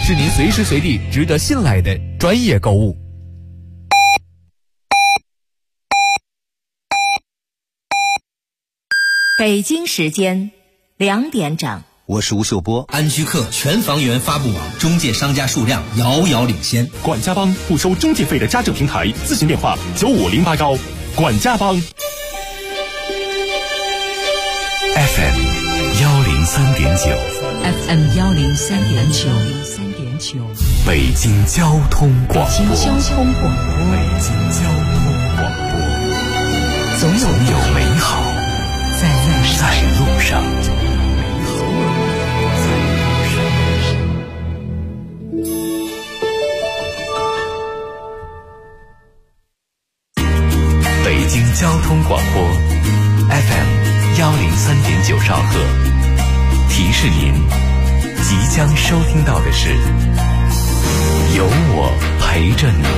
是您随时随地值得信赖的专业购物。 北京时间2点整， 我是吴秀波。 安居客全房源发布网中介商家数量遥遥领先。 管家帮不收中介费的家政平台，咨询电话95089。管家帮。 FM 103.9 FM 103.9， 北京交通广播。 北京交通广播，总有美好在路上。 北京交通广播 FM 103.9兆赫，提示您即将收听到的是有我陪着你。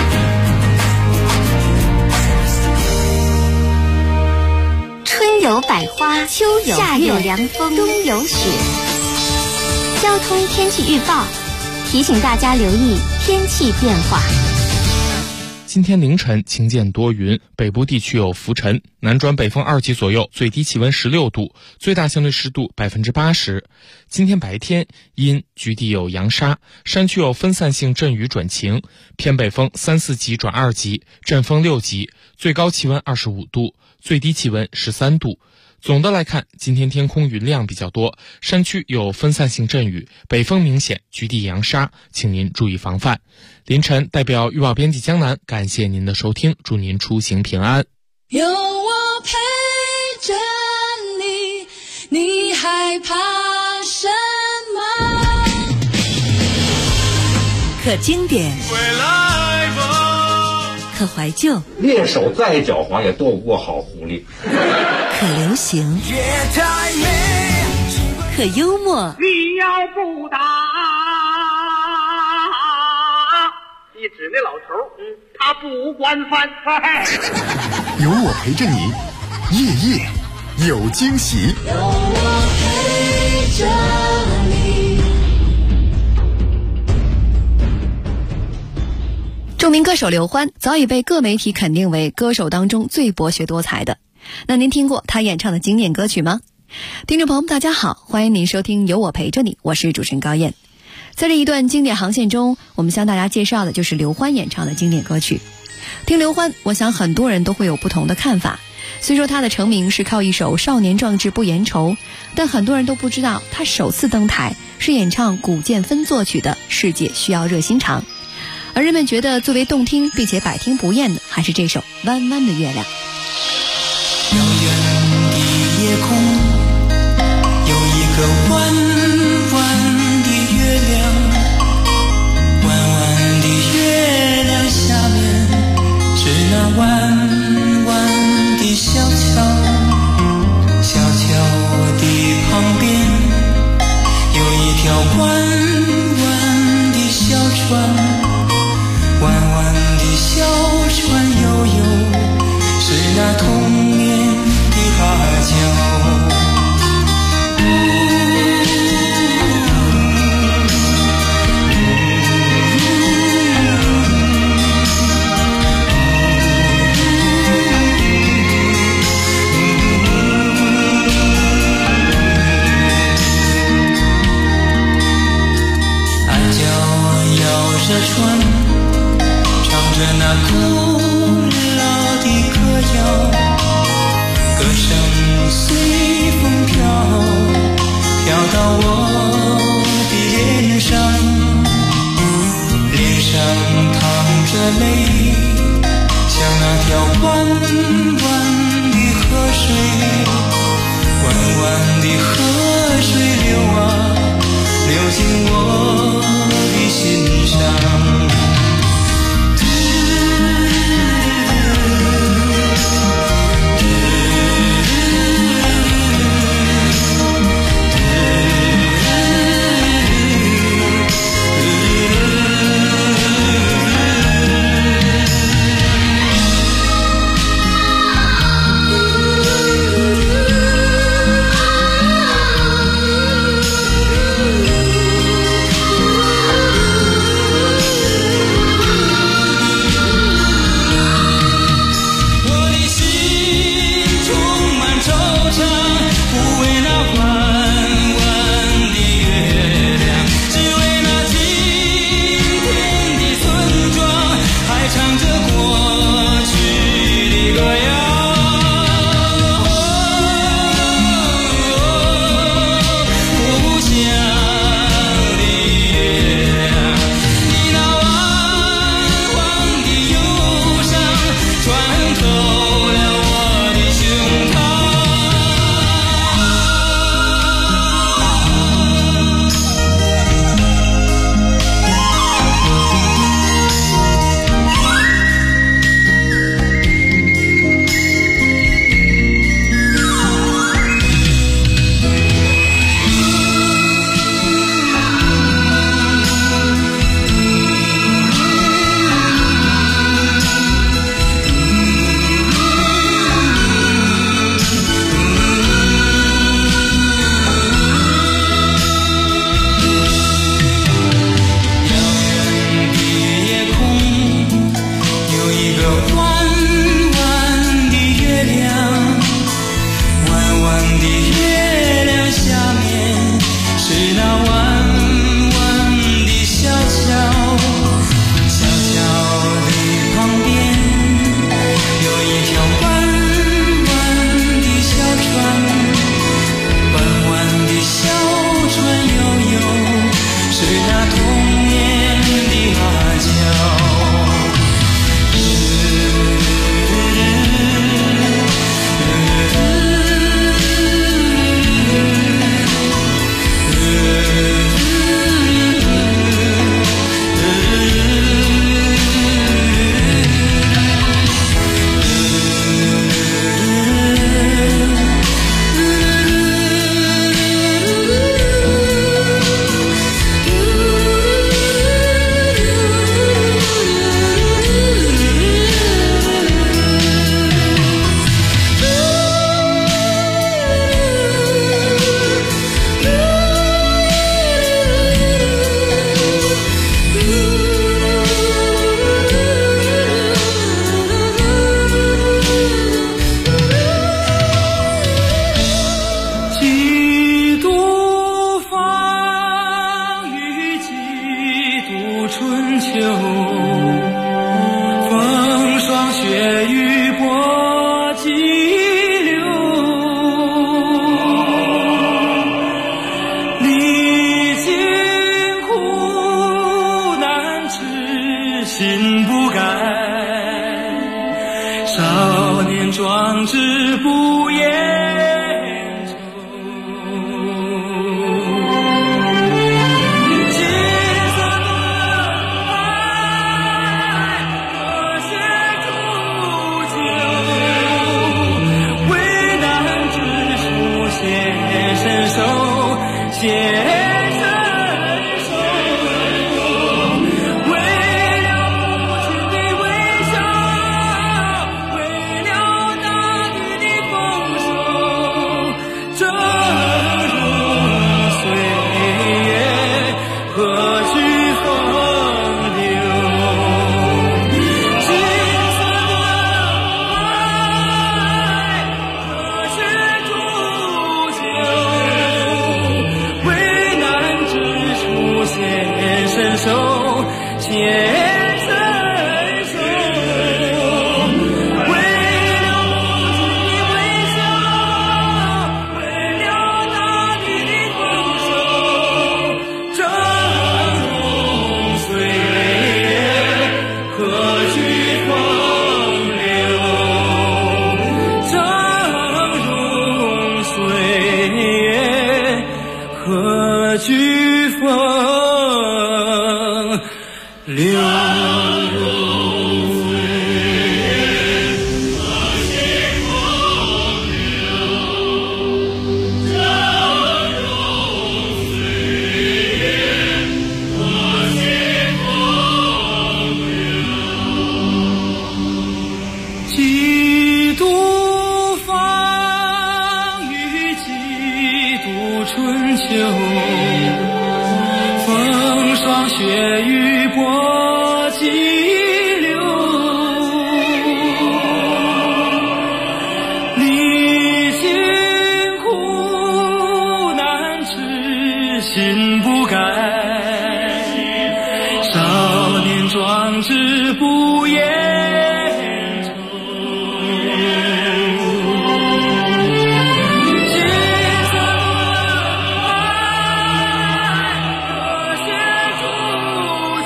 春有百花，秋有夏有凉风，冬有雪。交通天气预报提醒大家留意天气变化。 今天凌晨晴间多云，北部地区有浮尘，南转北风2级左右，最低气温16度，最大相对湿度80%。今天白天阴，局地有扬沙，山区有分散性阵雨转晴，偏北风3、4级转2级，阵风6级，最高气温25度，最低气温13度。总的来看，今天天空云量比较多，山区有分散性阵雨，北风明显，局地扬沙，请您注意防范。凌晨代表预报编辑江南，感谢您的收听，祝您出行平安。 有我陪着你，你害怕什么？ 可经典，可怀旧， 猎手再狡猾也斗不过好狐狸。 可流行，可幽默。 你要不打，一指那老头，他不管饭菜。 有我陪着你，夜夜有惊喜。 有我陪着你。 著名歌手刘欢早已被各媒体肯定为歌手当中最博学多才的。那您听过他演唱的经典歌曲吗？听众朋友们大家好，欢迎您收听有我陪着你，我是主持人高燕。在这一段经典航线中，我们向大家介绍的就是刘欢演唱的经典歌曲。听刘欢，我想很多人都会有不同的看法。虽说他的成名是靠一首少年壮志不言愁，但很多人都不知道他首次登台是演唱古建芬作曲的《世界需要热心肠》，而人们觉得最为动听并且百听不厌的还是这首《弯弯的月亮》。 遥远的夜空有一个弯弯的月亮，弯弯的月亮下面是那弯弯的小桥，小桥的旁边有一条弯弯的小船，弯弯的小船悠悠是那童年的海角。爱叫摇着船，唱着那古老的歌谣，歌声随风飘，飘到我的脸上，脸上淌着泪，像那条弯弯的河水，弯弯的河水流啊，流进我的心上。 年的阿娇。心不改，少年壮志不言愁。金色盾牌，热血铸就，为难之处显身手，显身手。为了母亲的微笑，为了大地的丰收，峥嵘岁月何须风流？金色盾牌，热血铸就，为难之处显身手，显身手。为了母亲的微笑，为了大地的丰收，峥嵘岁月何须风流？峥嵘岁月何须风流？几度风雨，几度春秋，风霜雪雨波激流，历经苦难痴心不改，少年壮志不言愁。金色盾牌，热血铸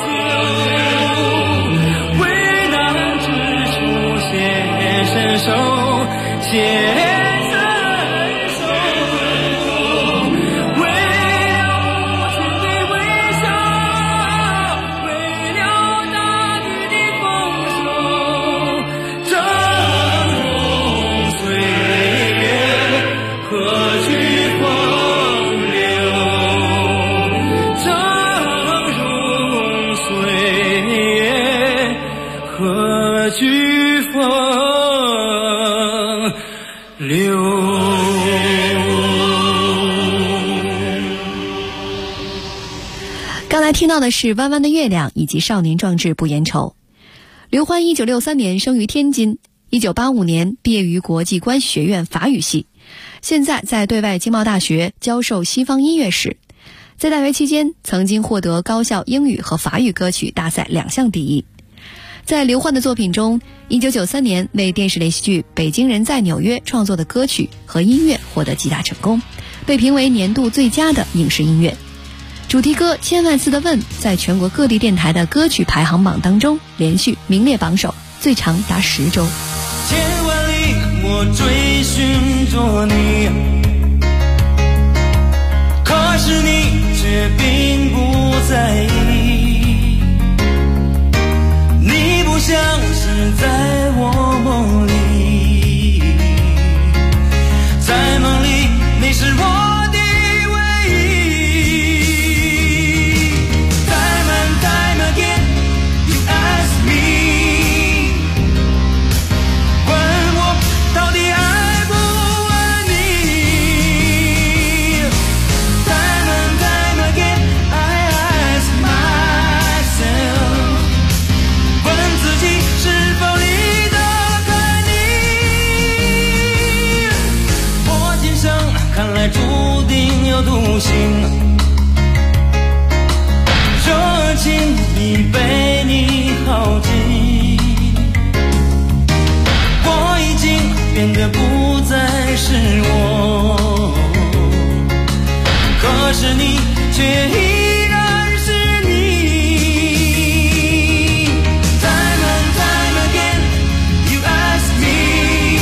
就，为难之处显身手，显身手。为了母亲的微笑，为了大地的丰收，峥嵘岁月何须风流？峥嵘岁月何须风流？ 刚才听到的是《弯弯的月亮》以及《少年壮志不言愁》。刘欢1963年生于天津，1985年毕业于国际关系学院法语系，现在在对外经贸大学教授西方音乐史。在大学期间，曾经获得高校英语和法语歌曲大赛2项第一。在刘欢的作品中，1993年为电视连续剧《北京人在纽约》创作的歌曲和音乐获得极大成功，被评为年度最佳的影视音乐。 主题歌《千万次的问》在全国各地电台的歌曲排行榜当中连续名列榜首，最长达10周。 千万里我追寻着你，可是你却并不在意，你不像是在我梦里，在梦里你是我注定有独行，热情已被你耗尽，我已经变得不再是我，可是你却依然是你。Time and time again you ask me，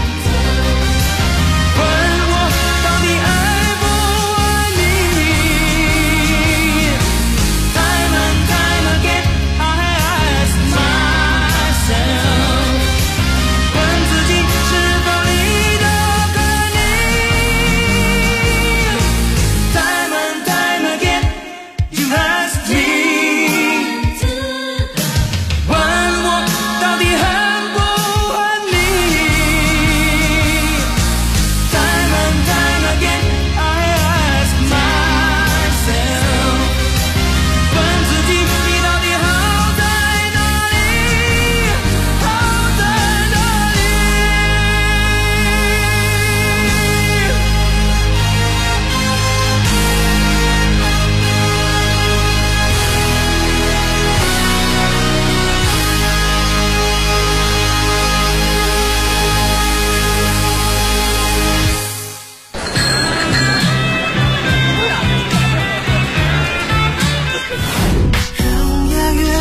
问我到底爱不爱你。 Time and time again I ask myself， 问自己是否离得开你。 Time and time again you ask me， 问我到底恨不恨你。 Time and time again I ask myself， 问自己你到底好在哪里，好在哪里。让夜月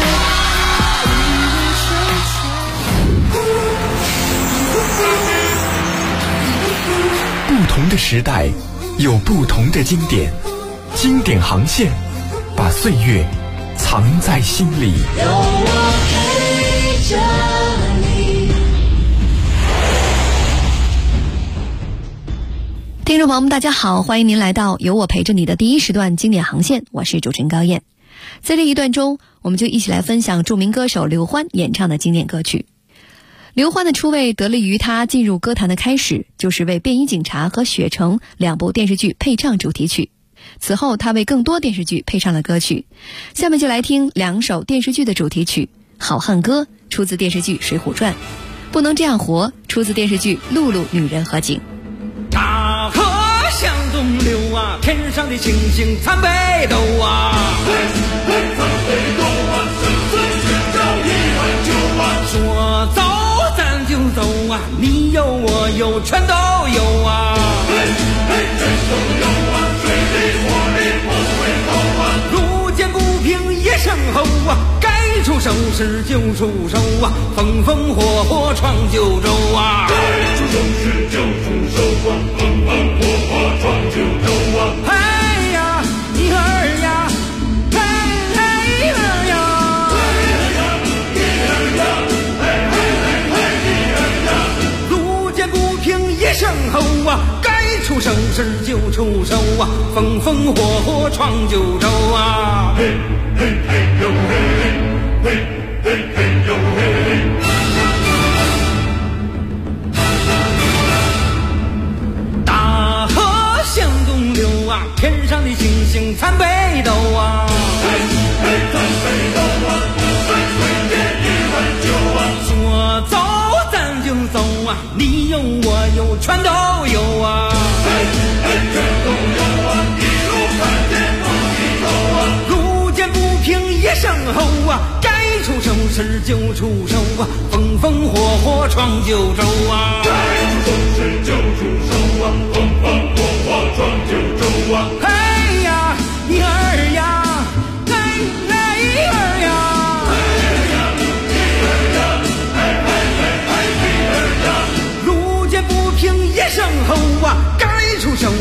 不同的时代有不同的经典，经典航线把岁月藏在心里。 有我陪着你。 听众朋友们，大家好，欢迎您来到有我陪着你的第一时段经典航线，我是主持人高燕。在这一段中，我们就一起来分享著名歌手刘欢演唱的经典歌曲。刘欢的出位得力于他进入歌坛的开始，就是为《便衣警察》和《雪城》两部电视剧配唱主题曲。此后，他为更多电视剧配唱了歌曲。下面就来听两首电视剧的主题曲。《好汉歌》出自电视剧《水浒传》，《不能这样活》出自电视剧《露露女人和景》。 大河向东流啊，天上的星星参北斗啊。说走咱就走啊，你有我有全都有啊。路见不平一声吼啊，该出手时就出手啊，风风火火闯九州啊。该出手时就出手啊，风风火火闯九州啊。哎呀，一儿呀，嘿嘿儿呀，一儿呀，嘿嘿嘿一儿呀。路见不平一声吼啊，该出手时就出手啊，风风火火闯九州啊。嘿嘿嘿呦嘿嘿，嘿嘿嘿呦嘿嘿。大河向东流啊，天上的星星参北斗啊。嘿嘿参北斗啊，不分贵贱一碗酒啊。说走咱就走啊，你有我有全都有啊。嘿嘿全都有啊，一路看见不低头啊。路见不平一声吼啊，该出手时就出手啊，风风火火闯九州啊。该出手时就出手啊，风风火火闯九州啊。哎呀，一儿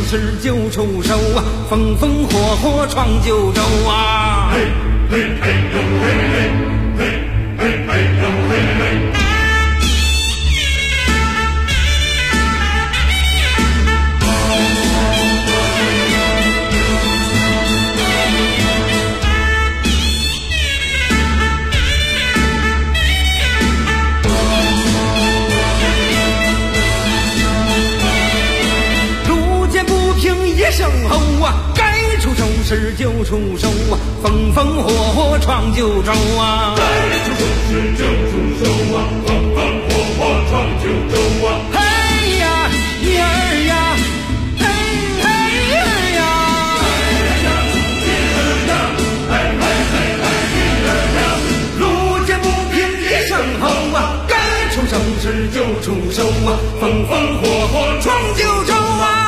时就出手啊，风风火火闯九州啊！嘿嘿嘿呦嘿嘿，嘿嘿嘿呦嘿嘿。声吼啊，该出手时就出手啊，风风火火闯九州啊！该出手时就出手啊，风风火火闯九州啊！嘿呀，一儿呀，嘿嘿儿呀，一儿呀，嘿嘿嘿嘿一儿呀，路见不平一声吼啊，该出手时就出手啊，风风火火闯九州啊！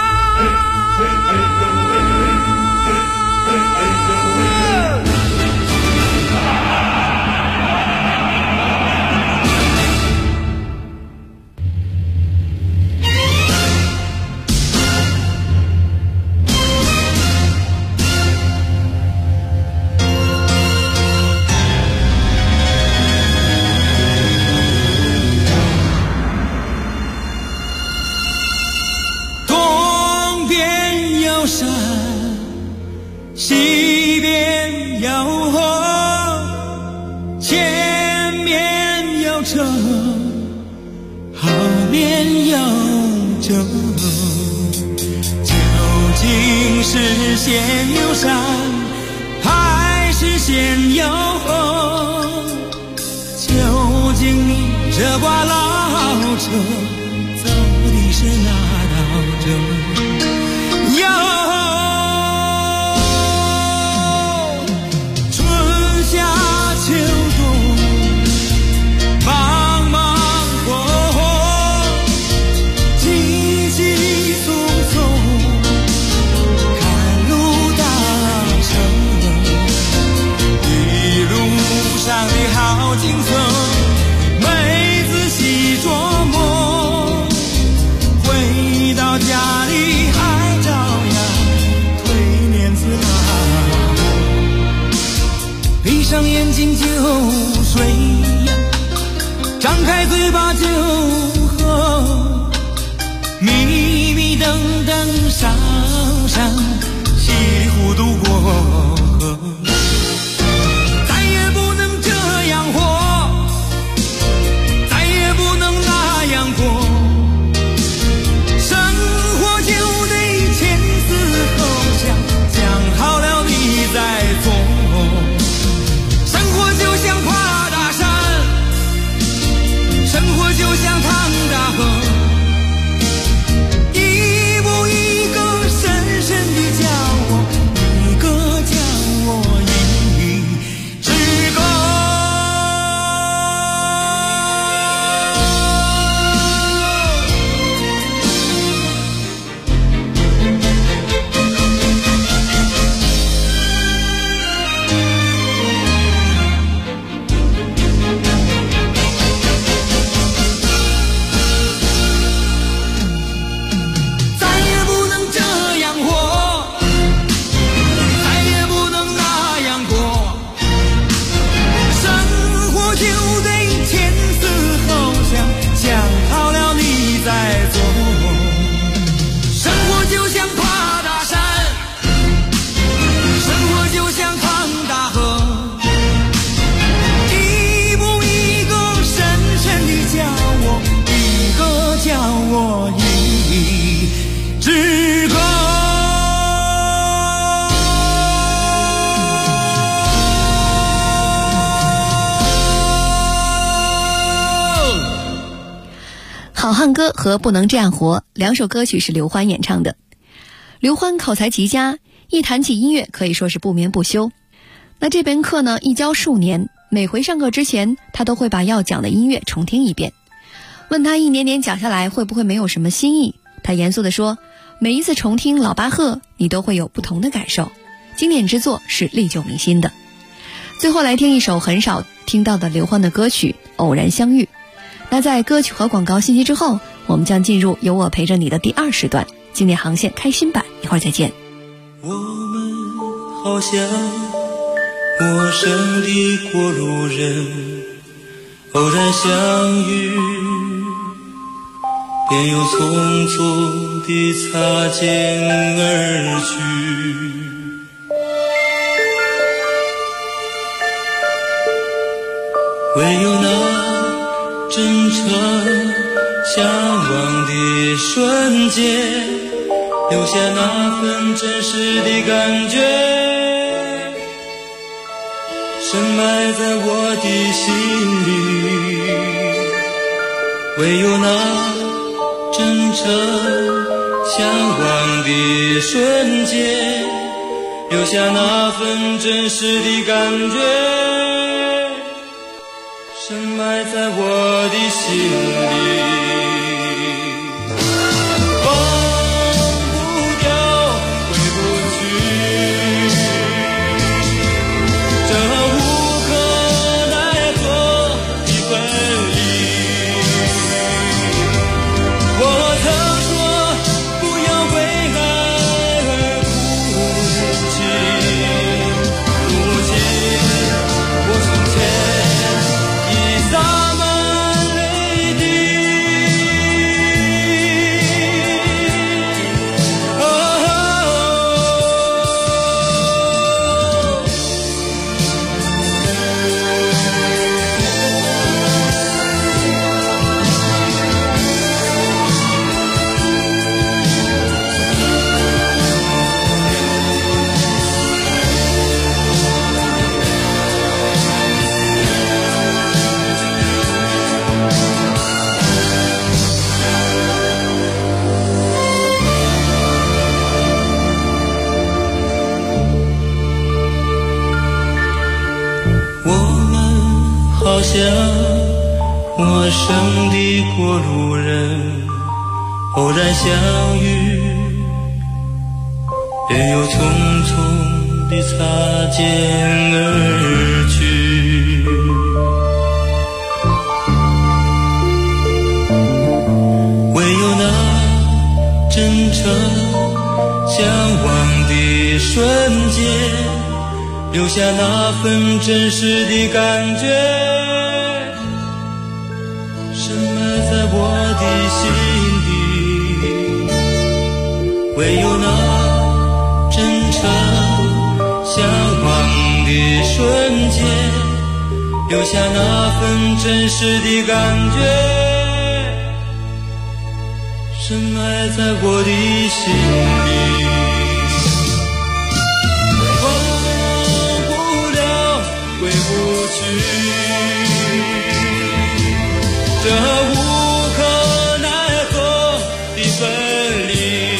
西边有河，前面有车，后面有舟，究竟是先有山还是先有河？究竟你这挂老车走的是哪道辙？景色没仔细琢磨，回到家里还照样推帘子啦，闭上眼睛就睡呀，张开嘴巴就喝，迷迷瞪瞪上山，稀里糊涂过河。就像趟大河，一步一个深深地教我，一个教我一支歌。 好汉歌和不能这样活两首歌曲是刘欢演唱的。刘欢口才极佳，一谈起音乐可以说是不眠不休。那这门课呢，一教数年，每回上课之前他都会把要讲的音乐重听一遍。问他一年年讲下来会不会没有什么新意，他严肃地说，每一次重听老巴赫你都会有不同的感受，经典之作是历久弥新的。最后来听一首很少听到的刘欢的歌曲《偶然相遇》。那在歌曲和广告信息之后，我们将进入有我陪着你的第2时段， 经典航线开心版，一会儿再见。 我们好像陌生的过路人，偶然相遇，便又匆匆地擦肩而去。唯有那真诚向往的瞬间，留下那份真实的感觉，深埋在我的心里。唯有那真诚向往的瞬间，留下那份真实的感觉，深埋在我的心里。好像陌生的过路人，偶然相遇，便又匆匆地擦肩而去。唯有那真诚向往的瞬间，留下那份真实的感觉，深埋在我的心里。唯有那真诚向往的瞬间，留下那份真实的感觉，深埋在我的心里。回不去，这无可奈何的分离。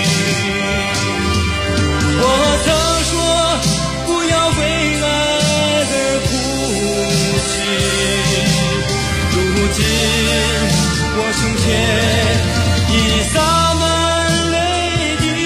我曾说不要为爱而哭泣，如今我胸前已洒满泪滴。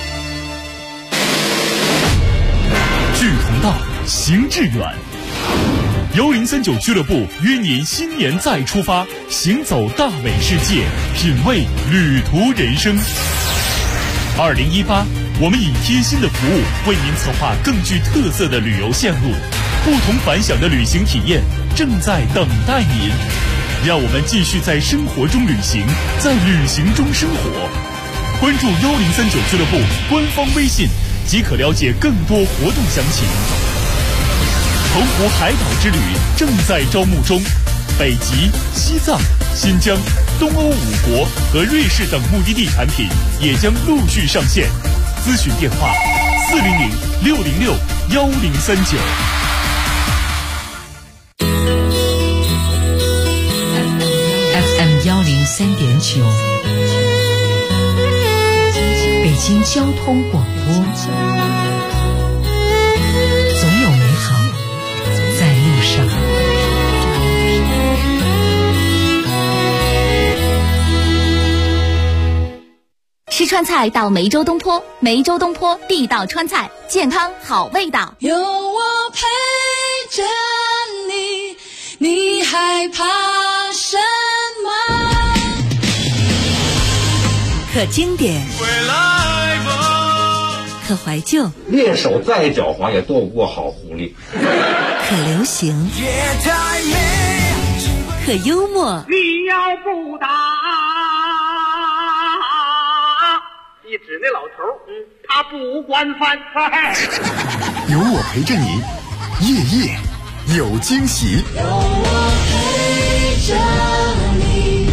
行致远， 1039俱乐部约您新年再出发，行走大美世界，品味旅途人生。2018，我们以贴心的服务为您策划更具特色的旅游线路，不同凡响的旅行体验正在等待您。让我们继续在生活中旅行，在旅行中生活。关注1039俱乐部官方微信，即可了解更多活动详情。澎湖海岛之旅正在招募中，北极、西藏、新疆、东欧5国和瑞士等目的地产品也将陆续上线。咨询电话400-606-1039。 FM 103.9，北京交通广播。总有美好在路上。 吃川菜到梅州东坡，梅州东坡地道川菜，健康好味道。 有我陪着你，你害怕什么？ 可经典，可怀旧， 猎手再狡猾也斗不过好狐狸。 可流行，可幽默。 你要不打，一指那老头，他不惯犯。 有我陪着你，夜夜有惊喜。 有我陪着你。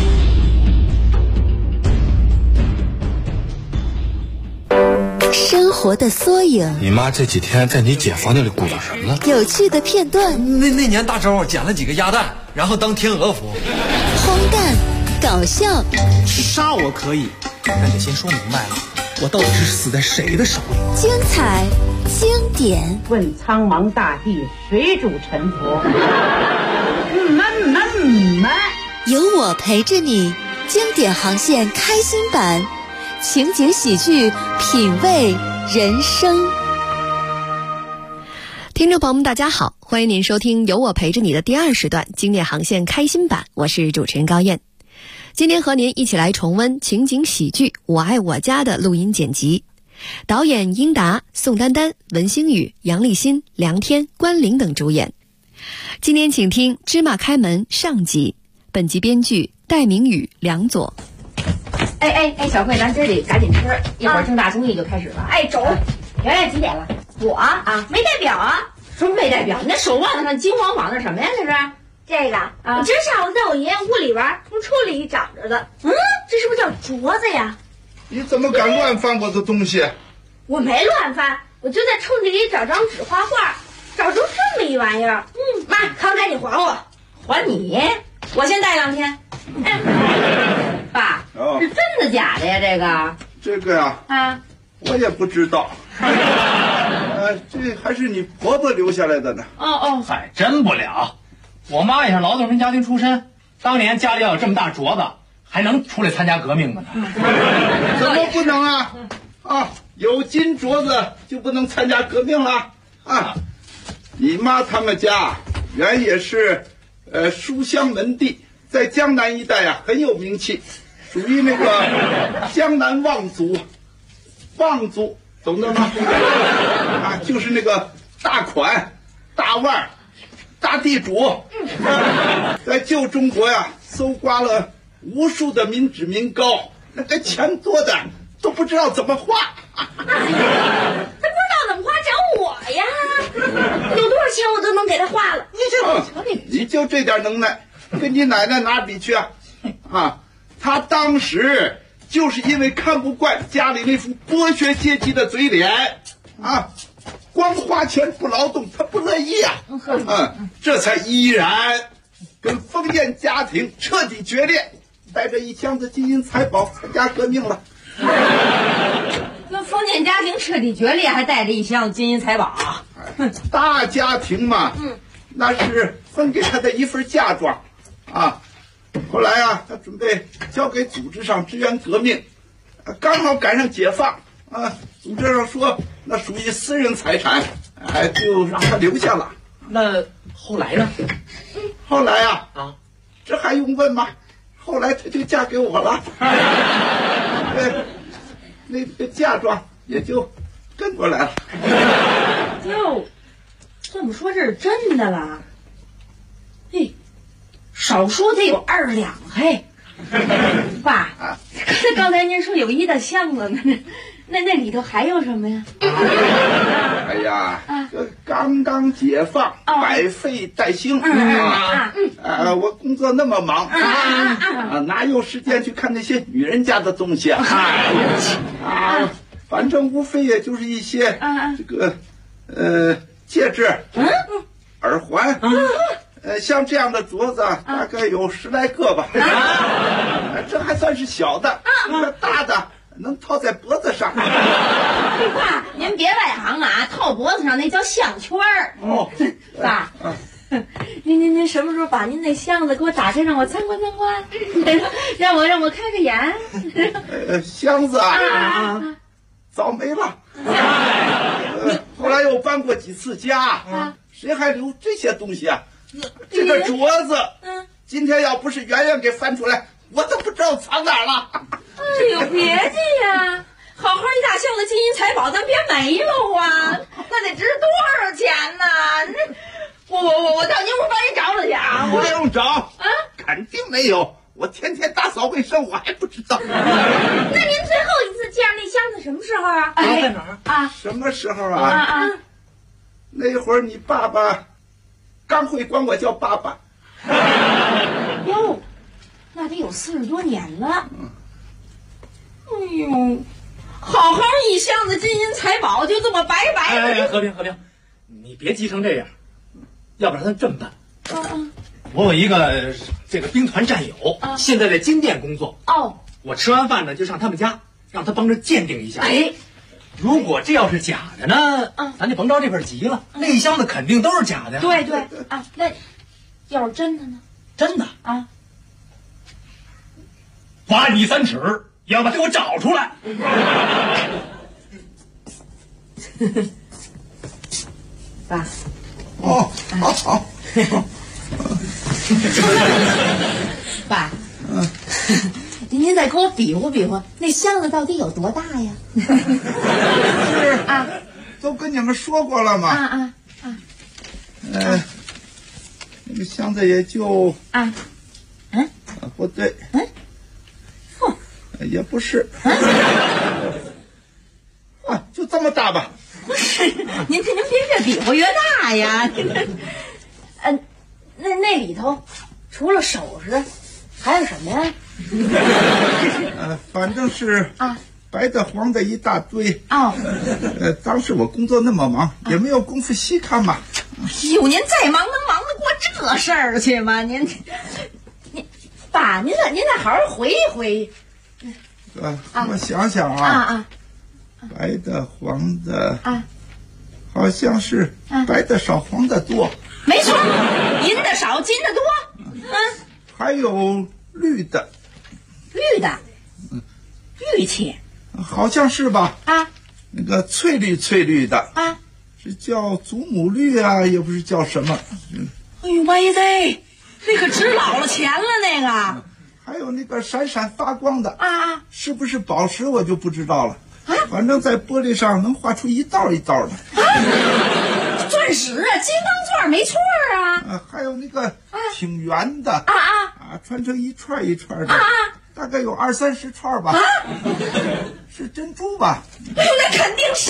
生活的缩影， 你妈这几天在你姐夫那里鼓捣什么呢？ 有趣的片段。 那年大周捡了几个鸭蛋，然后当天鹅服。 荒诞，搞笑。 杀我可以，但得先说明白了，我到底是死在谁的手里？ 精彩，经典。 问苍茫大地，谁主沉浮？ 有我陪着你，经典航线开心版。情景喜剧，品味人生。 听众朋友们大家好，欢迎您收听有我陪着你的第2时段经典航线开心版，我是主持人高燕。今天和您一起来重温情景喜剧《我爱我家》的录音剪辑，导演英达、宋丹丹、文星宇、杨立新、梁天、关凌等主演。今天请听芝麻开门上集，本集编剧戴明宇、梁左。 哎，小慧，咱今儿得赶紧吃，一会儿正大综艺就开始了。哎，走，圆圆几点了？我啊，没带表啊。什么没带表？你那手腕子上金黄黄的什么呀？这是这个啊，我今儿下午在我爷爷屋里边从抽屉找着的。这是不是叫镯子呀？ 你怎么敢乱翻我的东西？ 我没乱翻，我就在抽屉里找张纸画画，找出这么一玩意儿。妈，看不开你还我。 还你？我先带2天。爸，是真的假的呀？ 这个呀，我也不知道。这还是你婆婆留下来的呢。 还真不了。我妈也是劳动人家庭出身，当年家里要有这么大镯子，还能出来参加革命吗？ 怎么不能啊？有金镯子就不能参加革命了啊？你妈他们家原也是书香门第，在江南一带很有名气，属于那个江南望族，懂得吗？就是那个大款、大腕、大地主，在旧中国搜刮了无数的民脂民膏，那个钱多的都不知道怎么花。 他不知道怎么花，找我呀！有多少钱我都能给他花了。 你就这点能耐，跟你奶奶哪比去啊？他当时就是因为看不惯家里那副剥削阶级的嘴脸光花钱不劳动，他不乐意这才毅然跟封建家庭彻底决裂，带着一箱子金银财宝参加革命了。 跟封建家庭彻底决裂，还带着一箱子金银财宝。 大家庭嘛，那是分给他的一份嫁妆后来他准备交给组织上支援革命，刚好赶上解放组织上说那属于私人财产，就让他留下了。 那后来呢？ 后来啊，这还用问吗？后来她就嫁给我了，那个嫁妆也就跟过来了。 哟，这么说这是真的了？嘿，少说得有2两嘿。爸，刚才您说有一大箱子呢，那里头还有什么呀？ 哎呀，这刚刚解放，百废待兴我工作那么忙哪有时间去看那些女人家的东西啊？反正无非也就是一些这个戒指、耳环。像这样的镯子大概有10来个吧，这还算是小的，那大的能套在脖子上。 爸，您别外行啊，套脖子上那叫项圈儿。爸，您什么时候把您那箱子给我打开，让我参观参观，让我开开眼。 箱子早没了，后来又搬过几次家，谁还留这些东西啊？这个镯子，今天要不是圆圆给翻出来，我都不知道藏哪儿了。 哎呦，别介呀，好好一大箱子金银财宝，咱别没了啊！那得值多少钱呢？我到您屋帮您找找去啊！ 不用找肯定没有。我天天打扫卫生，我还不知道。 那您最后一次见那箱子什么时候啊？ 在哪儿啊？什么时候啊？那会儿你爸爸刚会管我叫爸爸。 哟，那得有40多年了。哎呦，好好一箱子金银财宝就这么白白的。 和平，你别急成这样，要不然咱这么办。我有一个这个兵团战友，现在在金店工作。我吃完饭呢就上他们家，让他帮着鉴定一下。如果这要是假的呢，咱就甭着这份急了。那一箱子肯定都是假的呀。 对那要是真的呢？ 真的罚你3尺，要把给我找出来。 爸， 好。 爸，您再给我比划比划，那箱子到底有多大呀？ 是都跟你们说过了吗？那个箱子也就不对，也不是，就这么大吧。 不是，您别越比划越大呀。那里头除了首饰还有什么呀？ 反正是白的黄的一大堆。当时我工作那么忙，也没有功夫细看嘛。 哟，您再忙能忙得过这事儿去吗？您爸，您再好好回忆回忆。 我想想白的黄的好像是白的少黄的多。 没错，银的少金的多。 还有绿的玉器， 好像是吧？那个翠绿的是叫祖母绿啊，也不是叫什么。 哎呦喂塞，那可值老了钱了那个。 还有那个闪闪发光的是不是宝石我就不知道了。反正在玻璃上能画出一道一道的。 钻石金刚钻没错还有那个挺圆的穿成一串一串的大概有20-30串吧。是珍珠吧？ 哎呦，那肯定是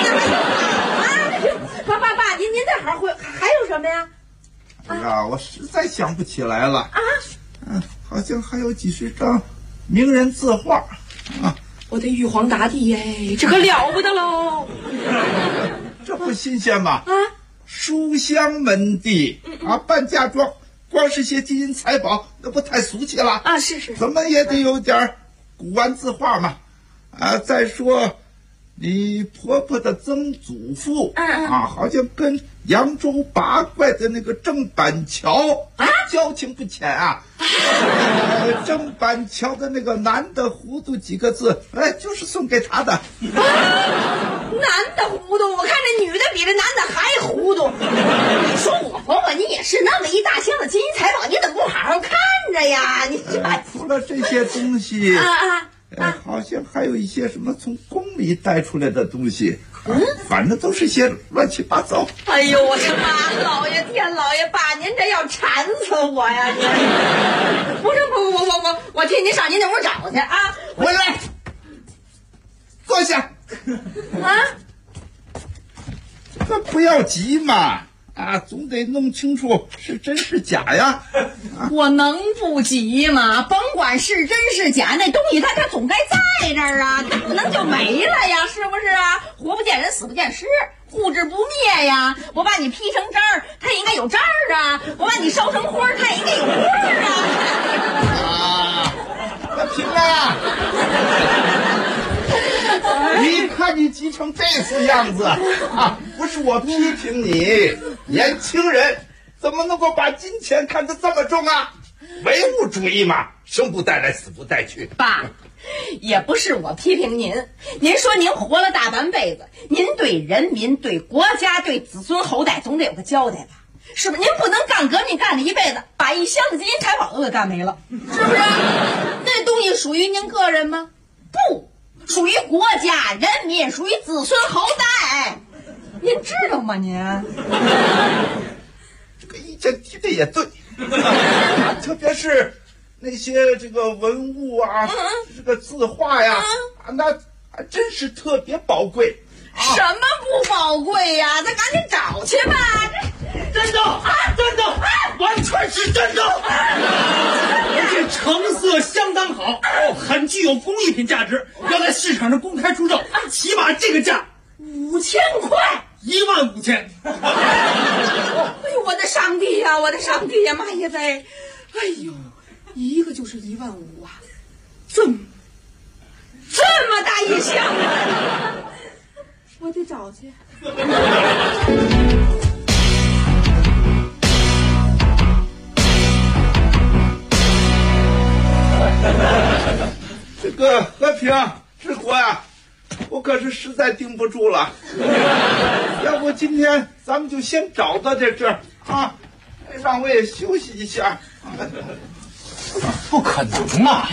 爸，您再好好回，还有什么呀？ 我实在想不起来了。好像还有几十张名人字画我的玉皇大帝耶，这可了不得喽！ 这不新鲜吗？书香门第办嫁妆，光是些金银财宝，那不太俗气了是， 怎么也得有点古玩字画嘛。再说你婆婆的曾祖父好像跟扬州八怪的那个郑板桥交情不浅啊。郑板桥的那个男的糊涂几个字，就是送给他的。 男的糊涂，我看这女的比这男的还糊涂。你说我婆婆，你也是那么一大箱子金银财宝，你怎么不好好看着呀？你这除了这些东西好像还有一些什么从宫里带出来的东西，反正都是些乱七八糟。 哎呦，我的妈！老爷天，老爷爸，您这要馋死我呀！您不是我替您上您那屋找去啊！ 回来，坐下。这不要急嘛，总得弄清楚是真是假呀。 我能不急吗？甭管是真是假，那东西它总该在这儿啊，它不能就没了呀，是不是啊？活不见人，死不见尸，固执不灭呀。我把你劈成渣儿，它应该有渣儿啊；我把你烧成灰儿，它也应该有灰儿啊。 那平啊！你看你急成这副样子不是我批评你，年轻人怎么能够把金钱看得这么重啊？唯物主义嘛，生不带来，死不带去。 爸，也不是我批评您，您说您活了大半辈子，您对人民、对国家、对子孙后代总得有个交代吧？是不是？您不能干革命干了一辈子，把一箱子金银财宝都给干没了，是不是？那东西属于您个人吗？不。属于国家人民，属于子孙后代，您知道吗？您这个意见提的也对，特别是那些这个文物这个字画呀，那还真是特别宝贵。 什么不宝贵呀？咱赶紧找去吧。 真的真的，完全是真的，而且成色相当好，很具有工艺品价值，要在市场上公开出售，起码这个价 5000块 ，15000。 哎呦，我的上帝呀，我的上帝呀，妈耶呗！哎呦，一个就是15000啊，这么大一箱啊！我得找去。 这个和平治国呀，我可是实在顶不住了。要不今天咱们就先找到这儿让我也休息一下。 不可能啊！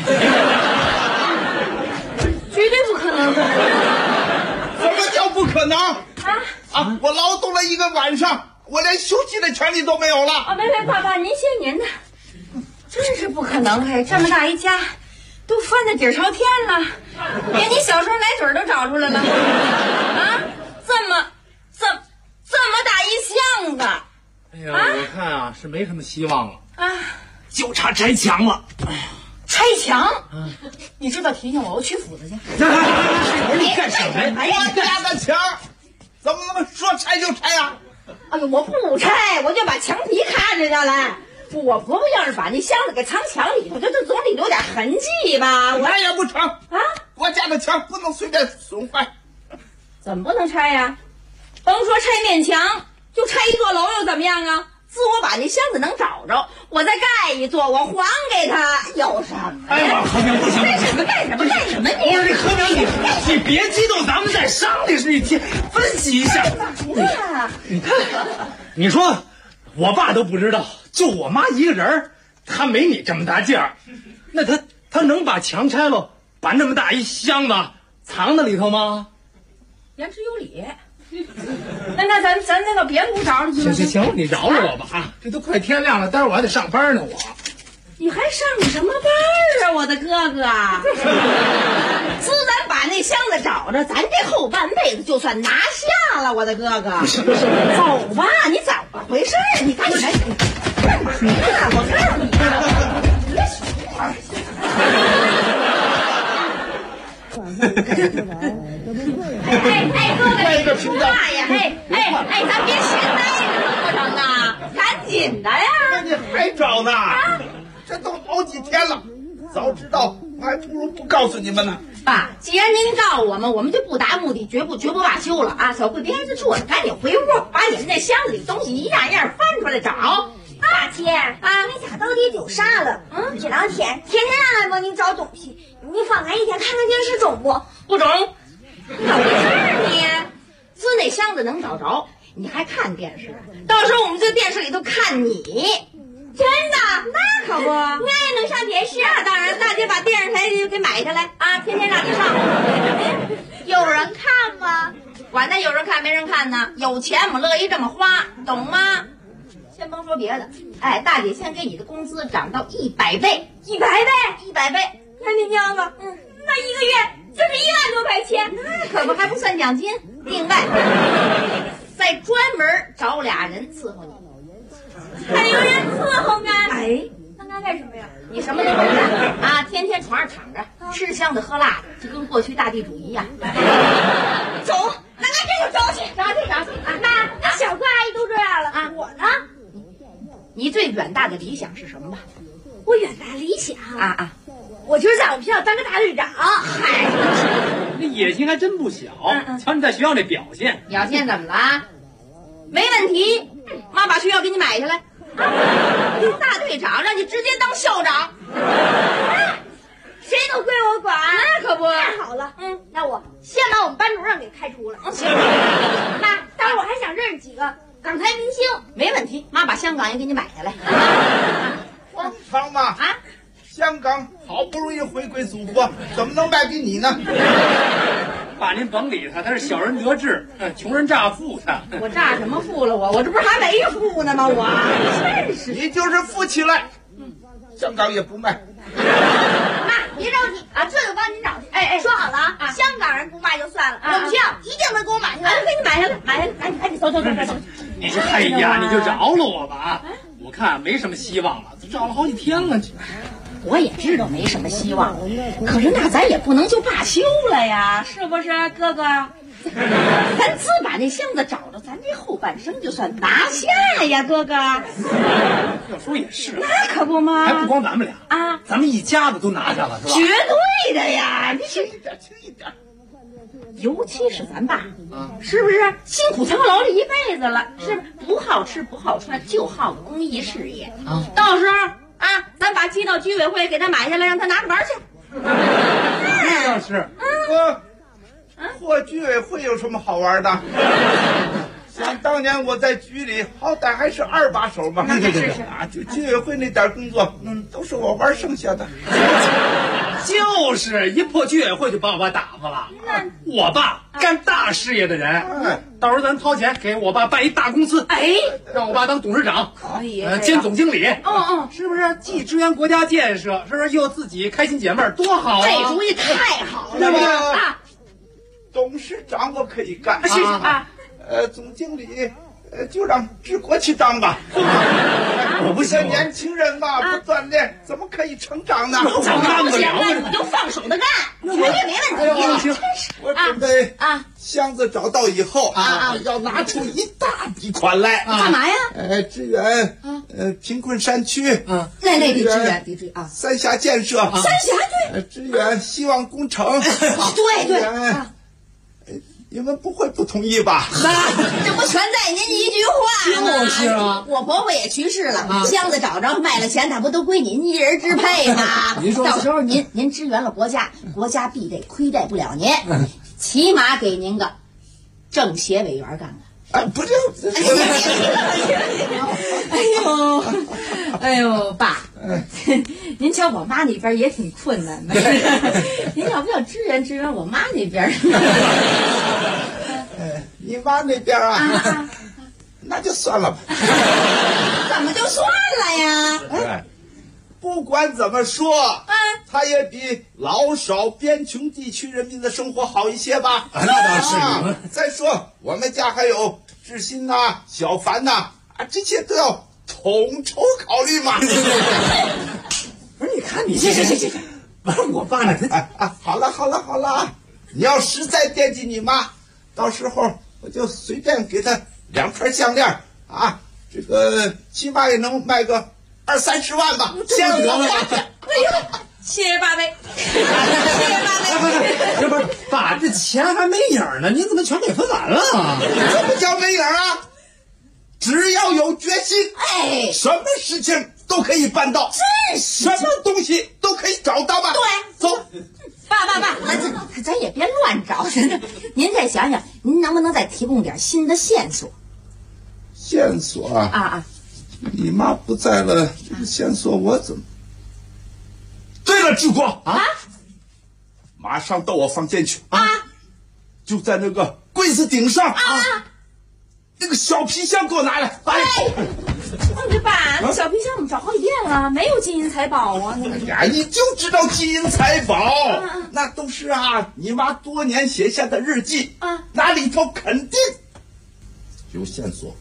绝对不可能的。 什么叫不可能我劳动了一个晚上，我连休息的权利都没有了。 没，爸，您歇您的，真是不可能。这么大一家都翻得底儿朝天了，连你小时候奶嘴都找出来了这么大一箱子。 哎呀，我看是没什么希望了就差拆墙了。 拆墙？你知道提醒我取斧子去。 你干什么呀？ 我家的墙怎么能说拆就拆呀？ 哎呦，我不拆，我就把墙皮看着下来。我婆婆要是把那箱子给藏墙里头，这总得留点痕迹吧？ 那也不成国家的墙不能随便损坏。 怎么不能拆呀？甭说拆面墙，就拆一座楼又怎么样啊？自我把那箱子能找着，我再盖一座，我还给他，有什么？ 哎呀，和平不行， 干什么你？ 我说和平，你别激动，咱们再商量，你分析一下。你看，你说我爸都不知道，就我妈一个人，她没你这么大劲儿，那她能把墙拆了，把那么大一箱子藏在里头吗？ 言之有理。那咱那个别屋找去。 行，你饶了我吧这都快天亮了，待会儿我还得上班呢。 你还上什么班我的哥哥？自咱把那箱子找着，咱这后半辈子就算拿下了，我的哥哥。 不是， 走吧，你怎么回事？你赶紧干嘛呀？我告诉你，别说话。哥哥，说话呀！咱别闲待着不成啊，赶紧的呀！ 那你还找呢？这都好几天了，早知道我还不如不告诉你们呢。 爸，既然您告我们，我们就不达目的，绝不罢休了啊！小桂别还是坐着，赶紧回屋，把你们那箱子里东西一样一样翻出来找。 大姐啊，那家到底丢啥了？这两天天让俺帮你找东西，你放俺一天看看电视中不？ 不中。怎么回事你？自那箱子能找着，你还看电视？到时候我们在电视里头看你。 真的？ 那可不， 俺也能上电视。 那当然，大姐把电视台给买下来啊，天天让你上。 有人看吗？ 管他有人看没人看呢，有钱我们乐意这么花，懂吗？先甭说别的，哎，大姐先给你的工资涨到100倍 ，100倍 ，100倍， 看你娘子，那一个月就是1万多块钱， 那可不还不算奖金，另外再专门找俩人伺候你。 还有人伺候俺？ 哎， 那俺干什么呀？ 你什么都不干啊，天天床上躺着，吃香的喝辣的，就跟过去大地主一样。 走，那俺这就找去。妈，那小桂阿姨都这样了啊，我呢？ 你最远大的理想是什么吧？ 我远大理想啊， 我就是在我们学校当个大队长。 嗨，那野心还真不小。瞧你在学校那表现， 表现怎么了？没问题，妈把学校给你买下来。大队长让你直接当校长， 谁都归我管。 那可不， 太好了。那我先把我们班主任给开除了。 行， 妈，待会儿我还想认识几个港台明星。 没问题，妈把香港也给你买下来。 方妈啊，香港好不容易回归祖国，怎么能卖给你呢？ 爸，您甭理他，他是小人得志，穷人乍富他。 我乍什么富了？我这不是还没富呢吗？我真是， 你就是富起来，香港也不卖。 妈，别着急啊，这就帮您找去。 哎， 说好了啊，香港人不卖就算了，我们学校一定能给我买下来。 给你买下来，买下来，赶紧走。 你这哎呀，你就饶了我吧啊！我看没什么希望了，都找了好几天了。 我也知道没什么希望，可是那咱也不能就罢休了呀，是不是哥哥？咱自把那箱子找着，咱这后半生就算拿下呀，哥哥。 要说也是， 那可不吗？ 还不光咱们俩啊， 咱们一家子都拿下了，是吧？ 绝对的呀！你轻一点。 尤其是咱爸，是不是辛苦操劳这一辈子了？是不是不好吃不好穿，就好个公益事业啊？到时候啊，咱把街道居委会给他买下来，让他拿着玩去。 那倒是，或居委会有什么好玩的？想当年我在局里，好歹还是2把手嘛。 是啊，就居委会那点工作，都是我玩剩下的。 就是一破居委会就把我爸打发了。我爸干大事业的人，到时候咱掏钱给我爸办一大公司，让我爸当董事长， 可以， 兼总经理。是不是既支援国家建设，是不是又自己开心解闷，多好啊！ 这主意太好了啊！董事长我可以干啊， 总经理。就让治国去当吧。 我不行， 年轻人嘛，不锻炼怎么可以成长呢？ 我干不了，你就放手的干，绝对没问题。 行，我准备箱子找到以后要拿出一大笔款来， 干嘛呀？ 支援贫困山区， 那得支援啊， 三峡建设， 三峡对， 支援希望工程， 对。 你们不会不同意吧？ 这不全在您一句话吗？ 就是啊， 我婆婆也去世了，箱子找着卖了钱，那不都归您一人支配吗？到时候您支援了国家，国家必得亏待不了您，起码给您个政协委员干干。 不就？ 哎呦，爸，您瞧我妈那边也挺困难的，您要不要支援我妈那边？ 你妈那边啊，那就算了吧。 怎么就算了呀？ 不管怎么说，它也比老少边穷地区人民的生活好一些吧。 那倒是。 再说我们家还有志新呐、小凡呐，这些都要统筹考虑嘛。 不是，你看你这，我爸呢？ 好了，你要实在惦记你妈，到时候我就随便给她2串项链啊，这个起码也能卖个20-30万吧。 先得了吧。 哎呦， 谢谢八位，谢谢八位。 不是爸，这钱还没影呢，您怎么全给分完了？ 这不叫没影啊！只要有决心， 哎， 什么事情都可以办到， 真是什么东西都可以找到吧？ 对， 走。 爸，咱也别乱找，您再想想，您能不能再提供点新的线索？ 线索啊！你妈不在了，这个线索我怎么？对了，志国啊，马上到我房间去啊！就在那个柜子顶上啊，那个小皮箱给我拿来。 哎，这爸，那小皮箱我们找好几遍了，没有金银财宝啊！ 哎呀，你就知道金银财宝，那都是你妈多年写下的日记啊，那里头肯定有线索。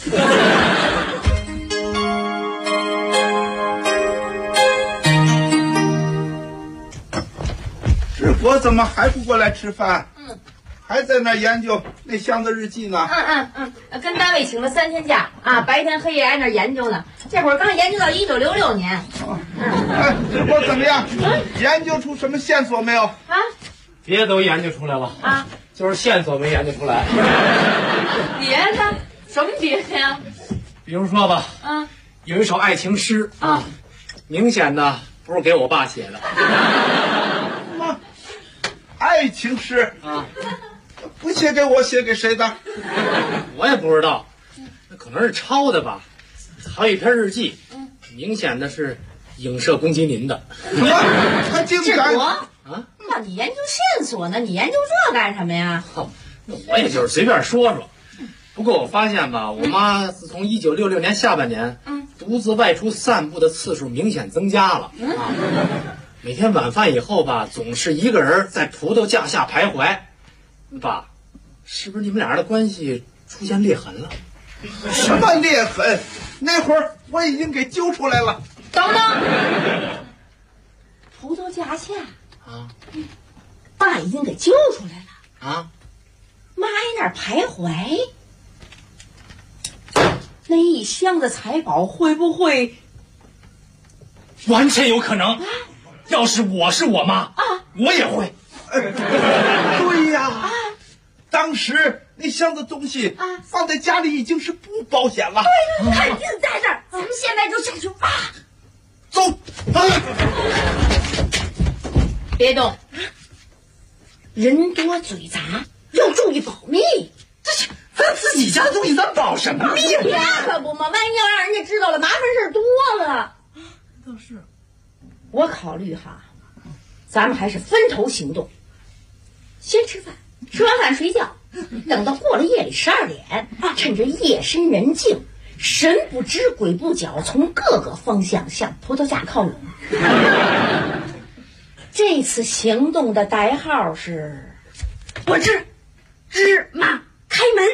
志国怎么还不过来吃饭？还在那研究那箱子日记呢？ 跟单位请了3天假啊，白天黑夜在那研究呢。这会儿刚研究到1966年。 哎，志国怎么样？研究出什么线索没有？ 别都研究出来了啊，就是线索没研究出来。 别的什么别的呀？ 比如说吧，有一首爱情诗啊，明显的不是给我爸写的。 爱情诗啊，不写给我，写给谁的？ 我也不知道，那可能是抄的吧。还有一篇日记，明显的是影射攻击您的。 什么？他竟敢啊！让你研究线索呢？你研究这干什么呀？ 我也就是随便说说。不过我发现吧，我妈自从1966年下半年，独自外出散步的次数明显增加了啊。每天晚饭以后吧，总是一个人在葡萄架下徘徊。爸，是不是你们俩的关系出现裂痕了？ 什么裂痕？那会儿我已经给揪出来了。 等等，葡萄架下啊，爸已经给揪出来了啊。妈在那儿徘徊，那一箱子财宝会不会？ 完全有可能。要是我是我妈我也会。 对呀，当时那箱子东西放在家里已经是不保险了。 对，肯定在这儿。咱们现在就下去挖。 走。 别动，人多嘴杂，要注意保密。 咱自己家的东西，咱保什么密呀？可不嘛，万一要让人家知道了，麻烦事多了。 倒是。 我考虑咱们还是分头行动，先吃饭，吃完饭睡觉，等到过了夜里12点，趁着夜深人静，神不知鬼不觉，从各个方向向葡萄架靠拢。这次行动的代号是我知芝麻开门。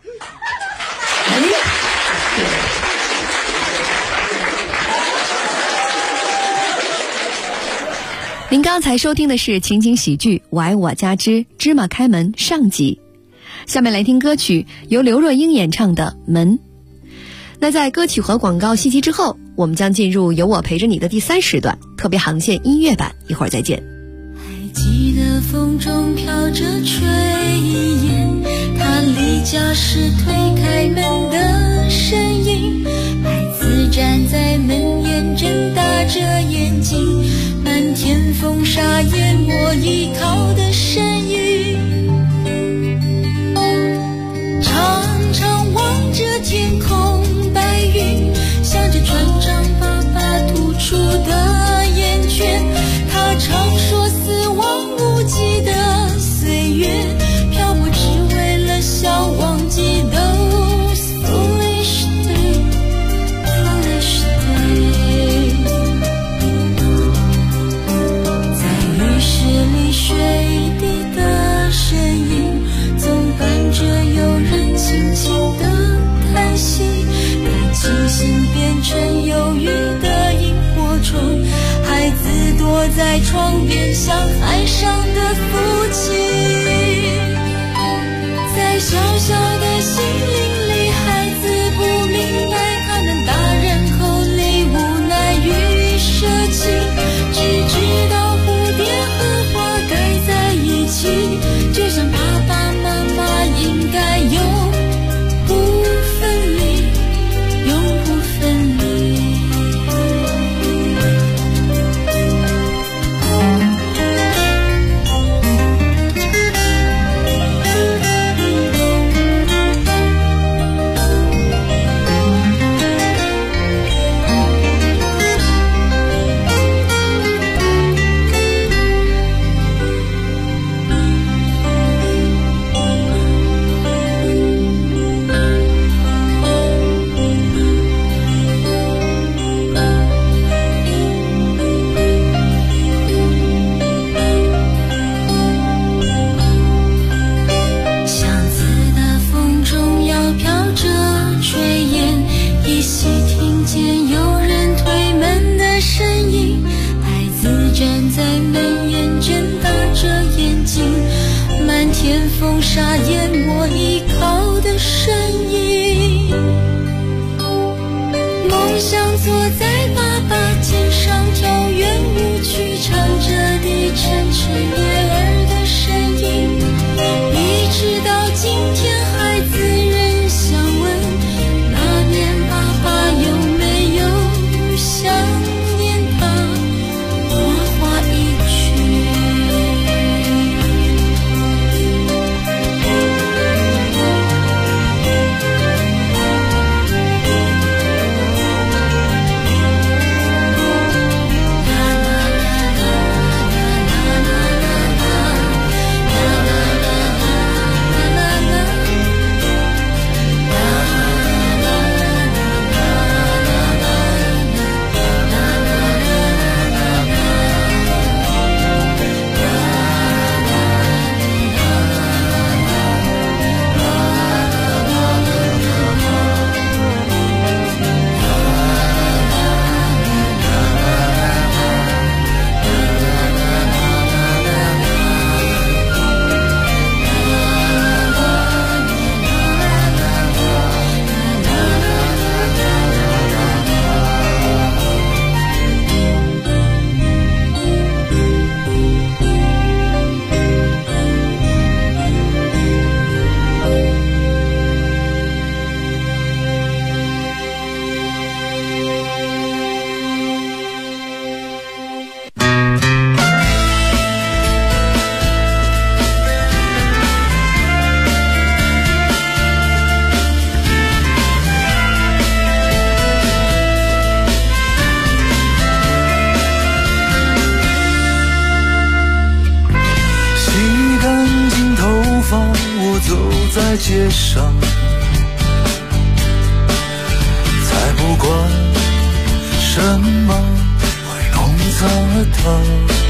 您刚才收听的是情景喜剧《我爱我家之芝麻开门》上集，下面来听歌曲由刘若英演唱的《门》。那在歌曲和广告信息之后，我们将进入有我陪着你的第3时段特别航线音乐版，一会儿再见。 还记得风中飘着炊烟，他离家时推开门的身影，孩子站在门沿睁大着眼睛，漫天风沙淹没依靠的身影，常常望着天空白云，想着船长爸爸突出的眼圈，他常说死亡无际的岁月，漂泊只为了想忘记those foolish days, foolish days。在浴室里睡见风沙淹没依靠的身影，梦想坐在爸爸肩上跳圆舞曲，唱着你沉沉悦耳的声音，一直到今天还自认想问，那年爸爸有没有想念他花花一曲。 街上，才不管什么会弄脏了它，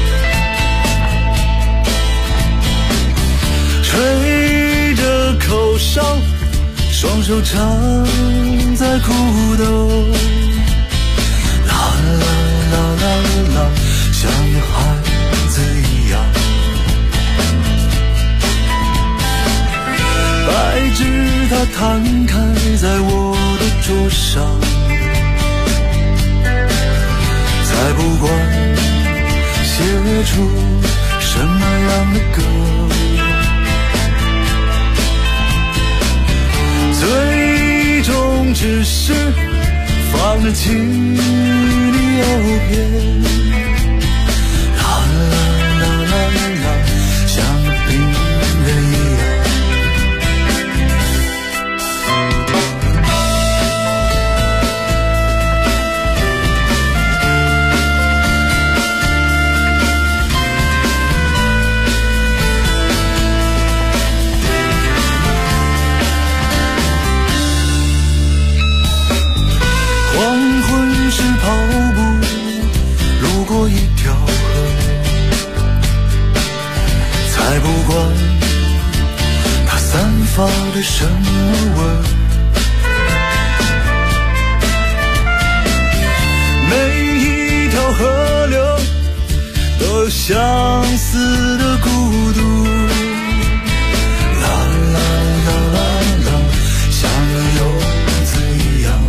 吹着口哨，双手插在裤兜，啦啦啦啦啦，像个孩子一样。白纸它摊开在我的桌上，才不管写出什么样的歌，最终只是放着请你邮片，啦啦啦啦啦，像个病人一样。跑步路过一条河，才不管它散发着什么味，每一条河流都有相似的孤独，啦啦啦啦啦，像个游子一样。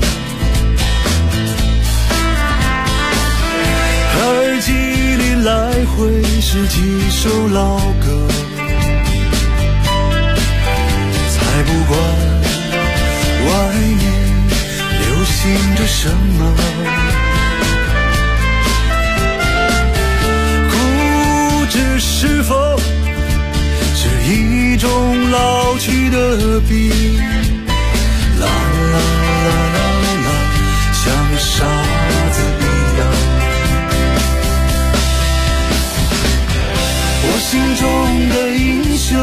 耳机里来回是几首老歌，才不管外面流行着什么，固执是否是一种老去的病，啦啦啦啦啦，像个傻子一样。我心中的英雄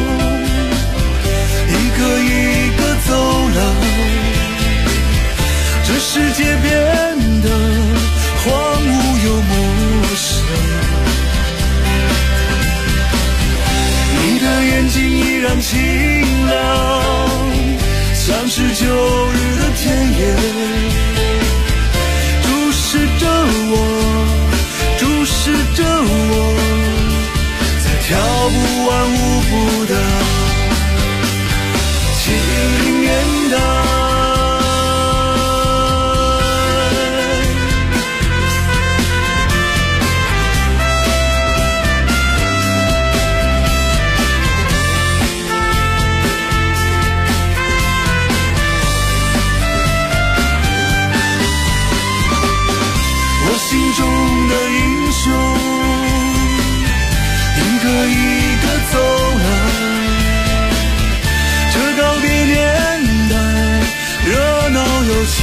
一个一个走了，这世界变得荒芜又陌生，你的眼睛依然清亮，像是旧日的田野，注视着我，注视着我，跳不完舞步的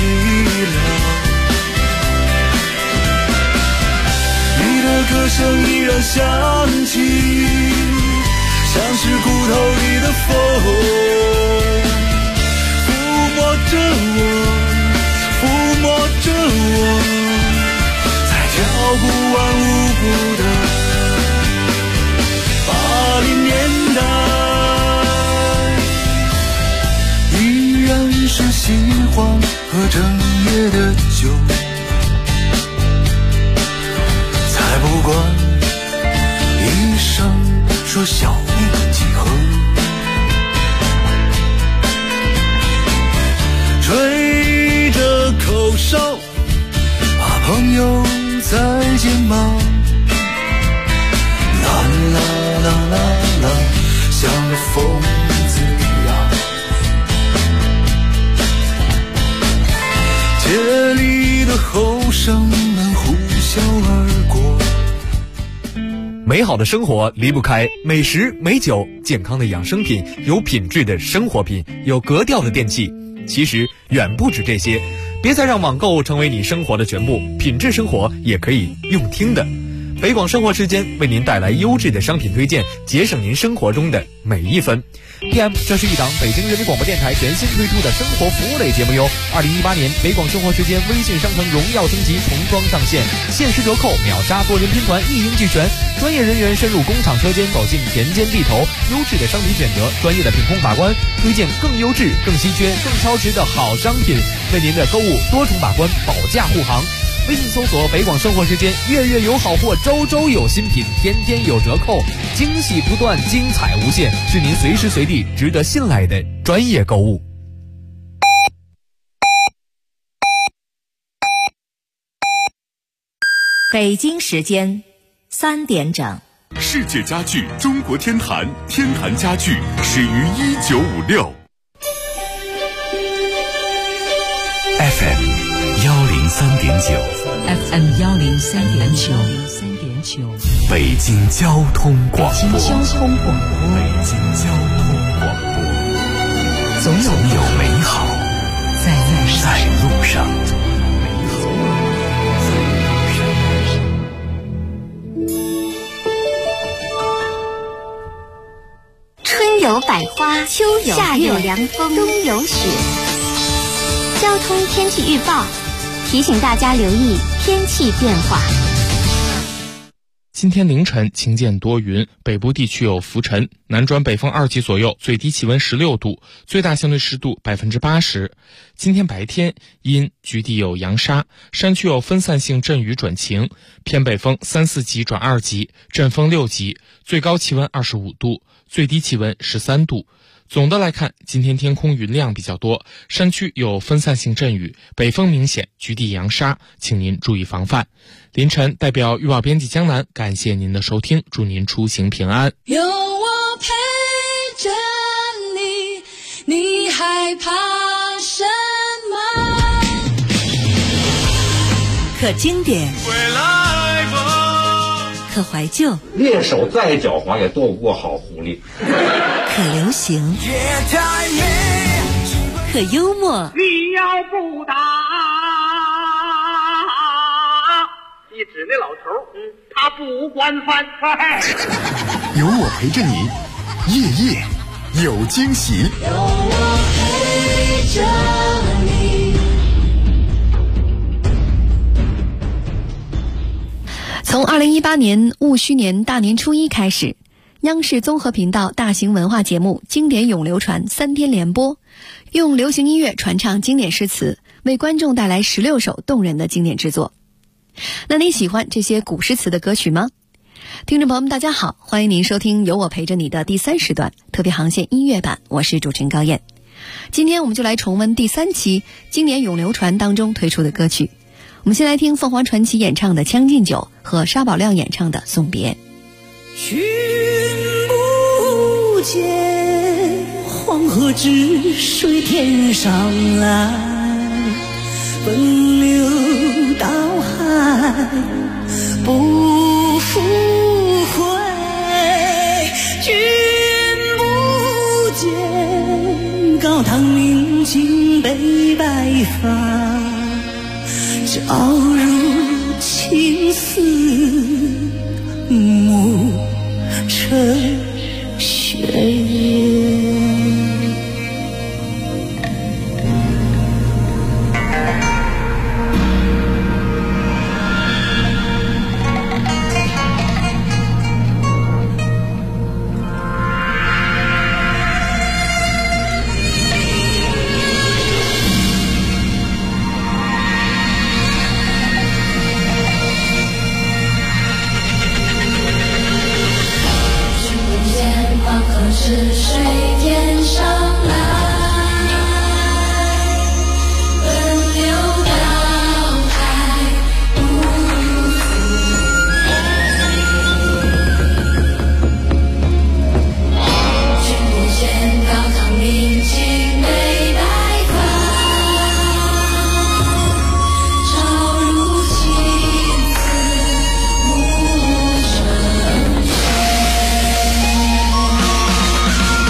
了。你的歌声依然响起，像是骨头里的风，抚摸着我，抚摸着我，在跳不完舞步的80年代，依然是喜欢喝整夜的酒，才不管医生说小命几何，吹着口哨，把朋友再见吧，啦啦啦啦啦，像个疯子一样，街里的后生们呼啸而过。 美好的生活离不开美食美酒，健康的养生品，有品质的生活品，有格调的电器。其实远不止这些，别再让网购成为你生活的全部，品质生活也可以用听的。北广生活时间为您带来优质的商品推荐，节省您生活中的每一分。PM， 这是一档北京人民广播电台全新推出的生活服务类节目哟。2018年北广生活时间微信商城荣耀升级重装上线，限时折扣，秒杀多人拼团，一应俱全。专业人员深入工厂车间，走进田间地头，优质的商品选择，专业的品控把关，推荐更优质、更稀缺、更超值的好商品，为您的购物多重把关，保驾护航。微信搜索北广生活时间，月月有好货，周周有新品，天天有折扣，惊喜不断，精彩无限，是您随时随地值得信赖的专业购物。 北京时间3点整。 世界家具中国天坛，天坛家具始于1956。 FM 103.9 FM 103.9， 北京交通广播。 北京交通广播，总有美好在路上。 春有百花，秋有夏有凉风，冬有雪。交通天气预报提醒大家留意天气变化。 今天凌晨晴间多云，北部地区有浮尘，南转北风2级左右，最低气温16度，最大相对湿度80%。今天白天阴，局地有扬沙，山区有分散性阵雨转晴，偏北风3、4级转2级，阵风6级，最高气温25度，最低气温13度。总的来看，今天天空云量比较多，山区有分散性阵雨，北风明显，局地扬沙，请您注意防范。凌晨代表预报编辑江南，感谢您的收听，祝您出行平安。 有我陪着你，你害怕什么？ 可经典，可怀旧， 猎手再狡猾也斗不过好狐狸。 可流行，可幽默。 你要不打，你指那老头，他不惯犯。 有我陪着你，夜夜有惊喜。 有我陪着你。 从2018年戊戌年大年初一开始，央视综合频道大型文化节目《经典咏流传》3天连播，用流行音乐传唱经典诗词，为观众带来16首动人的经典之作。那你喜欢这些古诗词的歌曲吗？听众朋友们大家好，欢迎您收听有我陪着你的第3时段特别航线音乐版，我是主持人高燕。今天我们就来重温第3期《经典咏流传》当中推出的歌曲。我们先来听凤凰传奇演唱的《将进酒》和沙宝亮演唱的《送别》。 君不见黄河之水天上来，奔流到海不复回。君不见高堂明镜悲白发， 傲如青丝，暮成雪月。 是水天上来，奔流到海不负。君不见高堂明镜悲白发，朝如青丝暮成雪。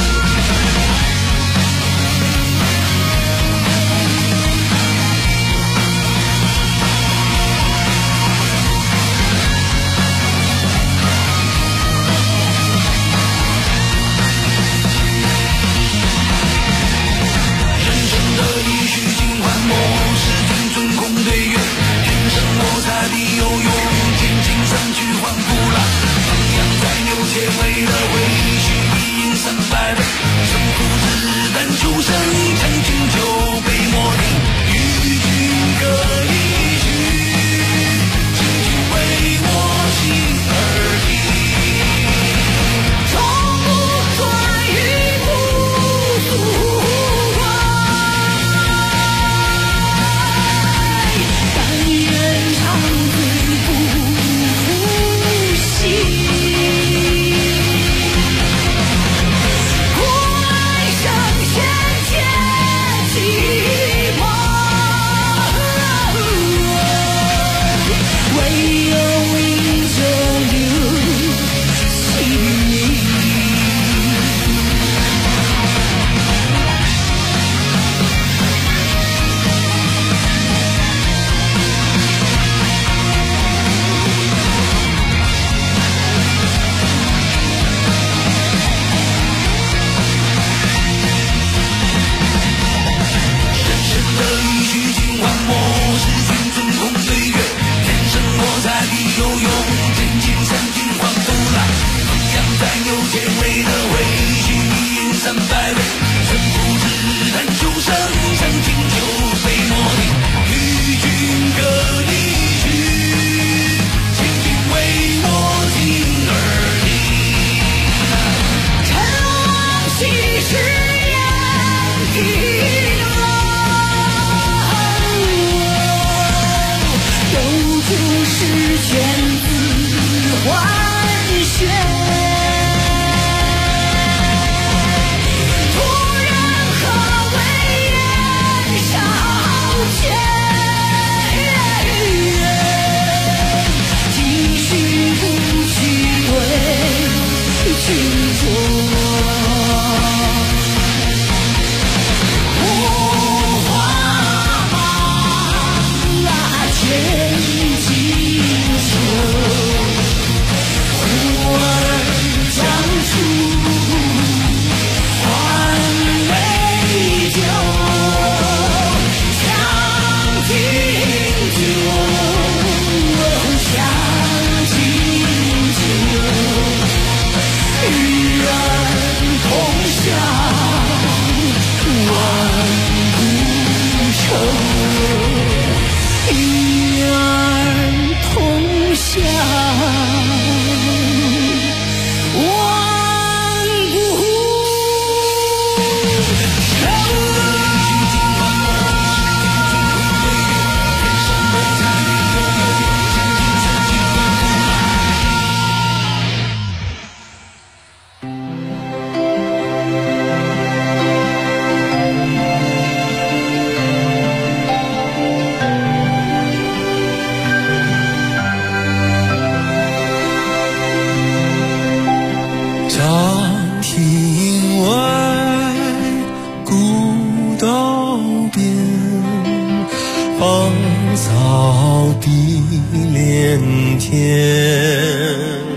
连天，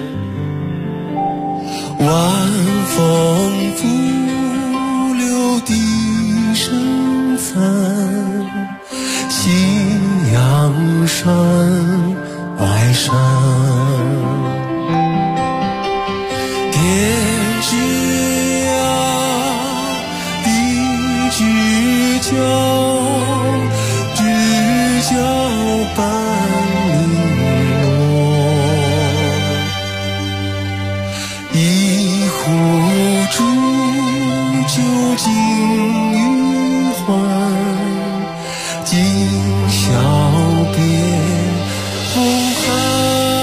晚风拂柳笛声残，夕阳山外山，天之涯，地之角，知交半零落，一壶浊酒尽余欢，今宵别后寒。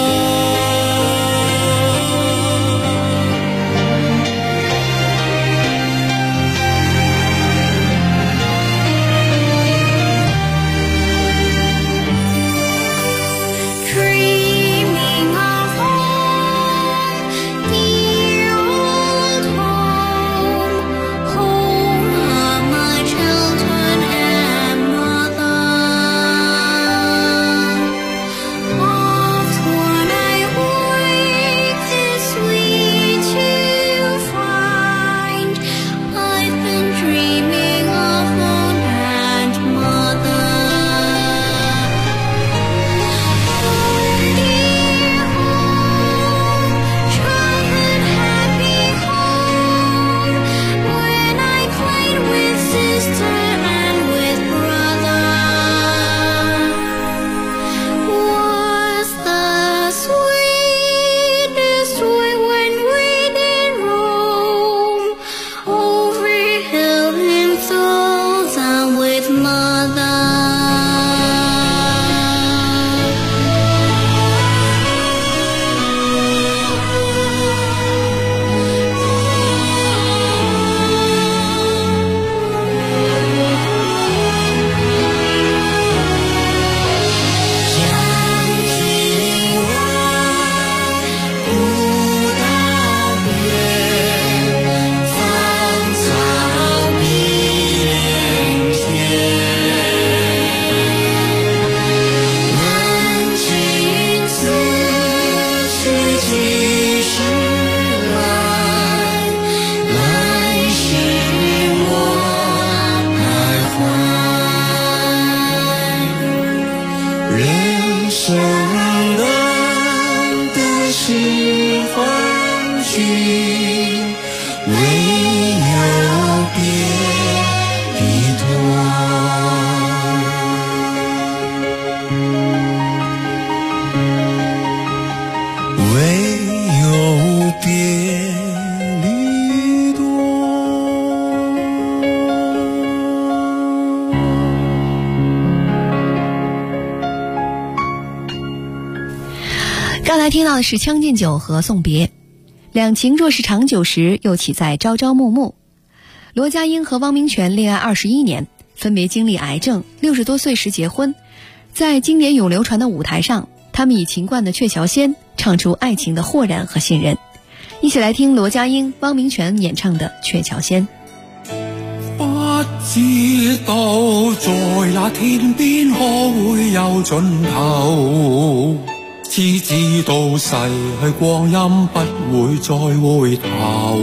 刚才听到的是《将进酒》和《送别》，两情若是长久时，又岂在朝朝暮暮。罗家英和汪明荃恋爱21年，分别经历癌症，60多岁时结婚。在经典永流传的舞台上，他们以秦观的《鹊桥仙》唱出爱情的豁然和信任。一起来听罗家英、汪明荃演唱的《鹊桥仙》。 不知道在那天边可會有盡頭，只知道逝去光陰不會再回頭。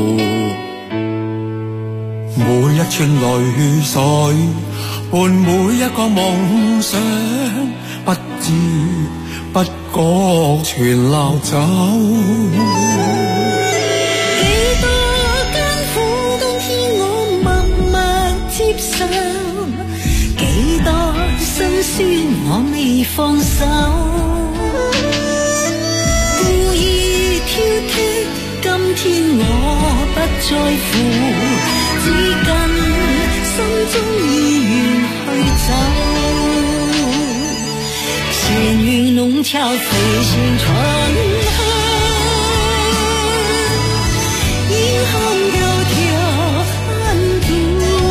每一串淚水伴每一個夢想，不知不覺全流走。 幾多辛酸我未放手，故意挑剔，今天我不在乎，只跟心中意願去走，閒雲籠罩飛旋春夏，銀行條條hand途。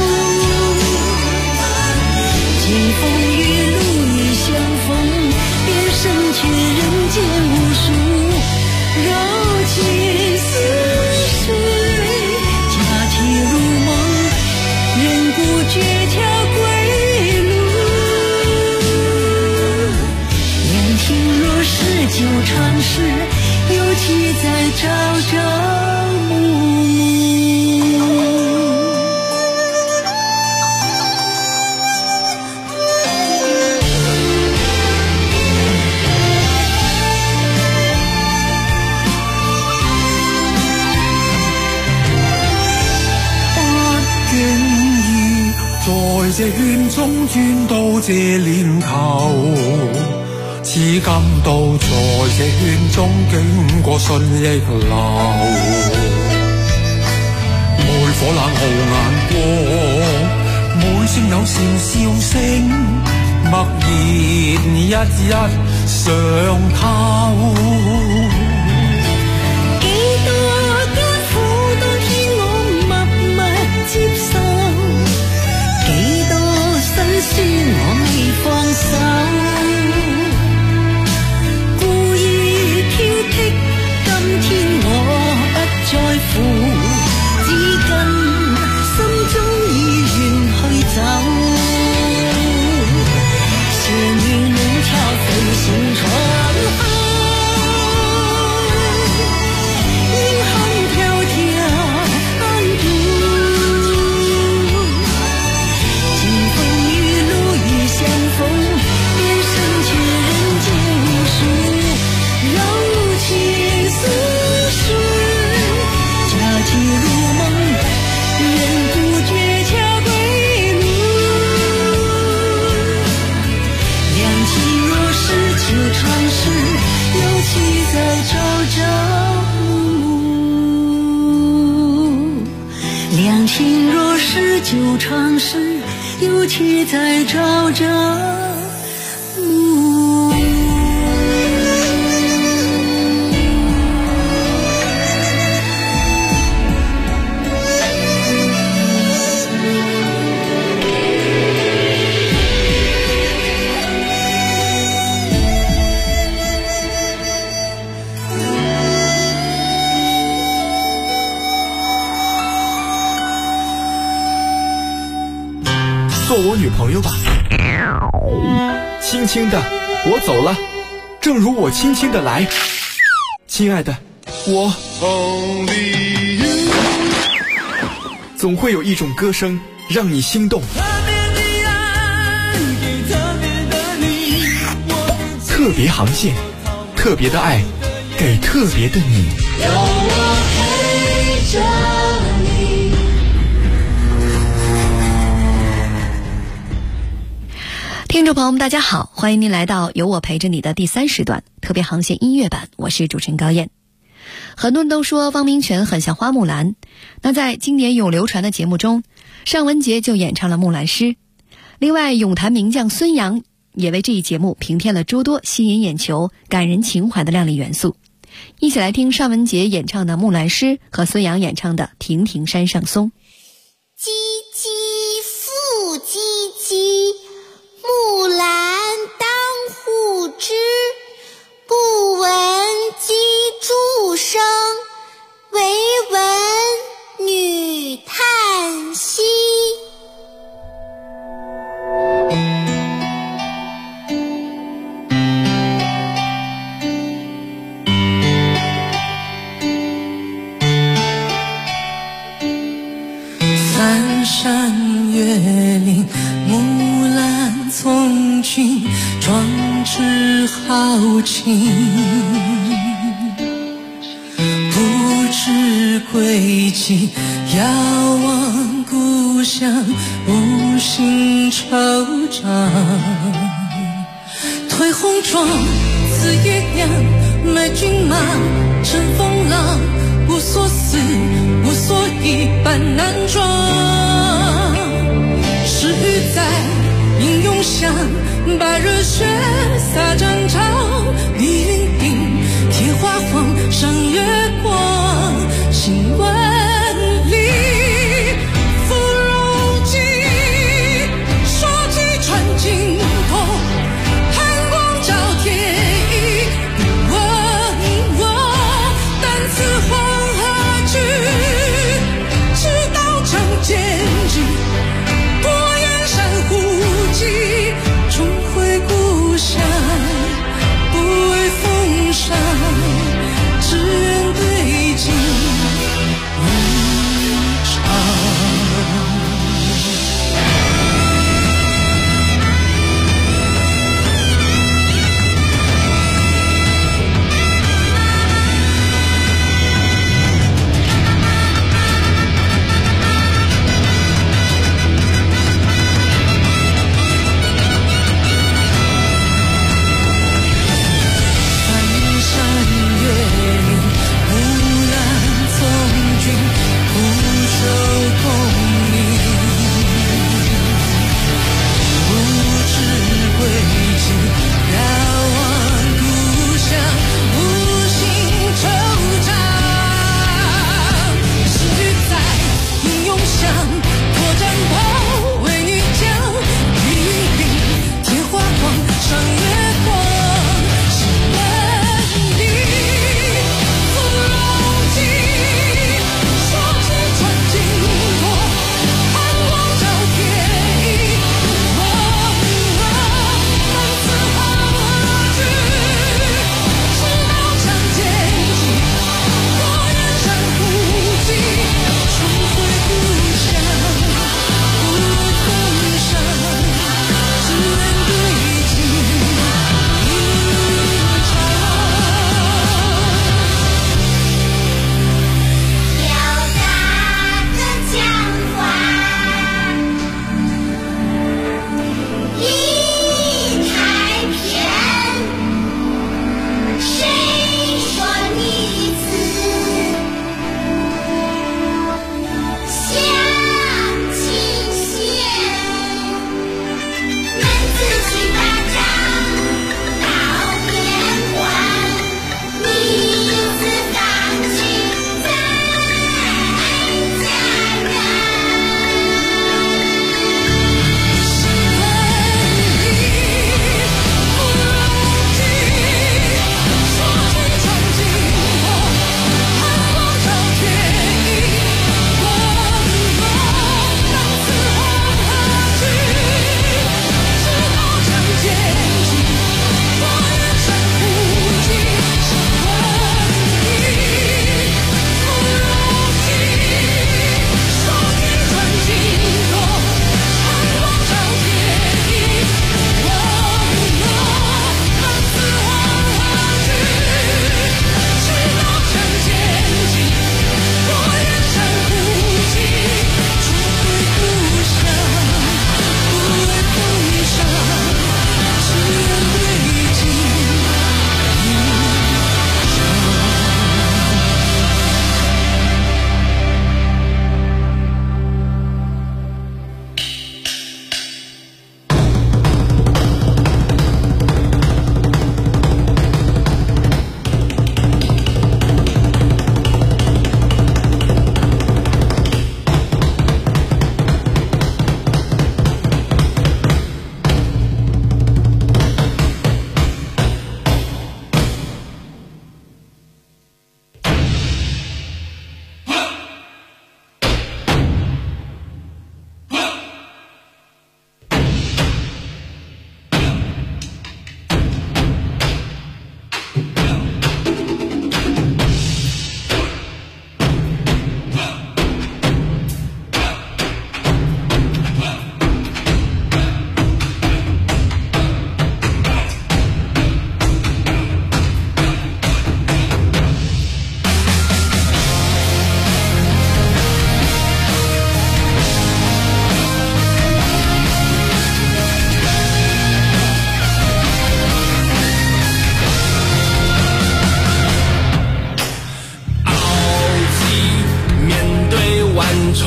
清风雨路已相逢，便胜却人间无数，柔情似水，佳期如梦，人不觉条归路。两情若常事，尤其在朝朝暮暮。 在這圈中轉到這年頭，至今都在這圈中經過順逆流，每顆冷酷眼光，每聲有笑笑聲，默然一一上透。 我未放手，故意挑剔，今天我不在乎，至今心中已願去走，是你能挑飛行窗後，銀行迢迢安度。相逢便深切人间数，柔情似水，佳期如梦，人不觉桥归路。两情若是久长时，尤其在朝朝暮暮。两情若是久长时，尤其在朝朝暮暮。 做我女朋友吧，轻轻的我走了，正如我轻轻的来，亲爱的，我总会有一种歌声让你心动，特别航线，特别的爱给特别的你， 有我陪着你。 听众朋友们大家好，欢迎您来到有我陪着你的第3时段特别航线音乐版，我是主持人高燕。很多人都说汪明荃很像花木兰，那在经典永流传的节目中，尚雯婕就演唱了木兰诗。另外咏坛名将孙杨也为这一节目平添了诸多吸引眼球感人情怀的亮丽元素。一起来听尚雯婕演唱的木兰诗和孙杨演唱的《亭亭山上松》。 唧唧复唧唧，木兰当户织，不闻机杼声，惟闻女叹息。 三山岳岭，木兰从军，壮志豪情。不知归期，遥望故乡，无心惆怅。推红妆，刺月亮，买骏马，乘风浪，无所思，无所忆，半难装。是欲在英勇响，把热血洒战场。密云顶，铁花黄，上月光，新万里芙蓉记，说起穿金头，寒光照天意。问我但此黄河去，直到长剑指，过燕山胡骑，重回故乡，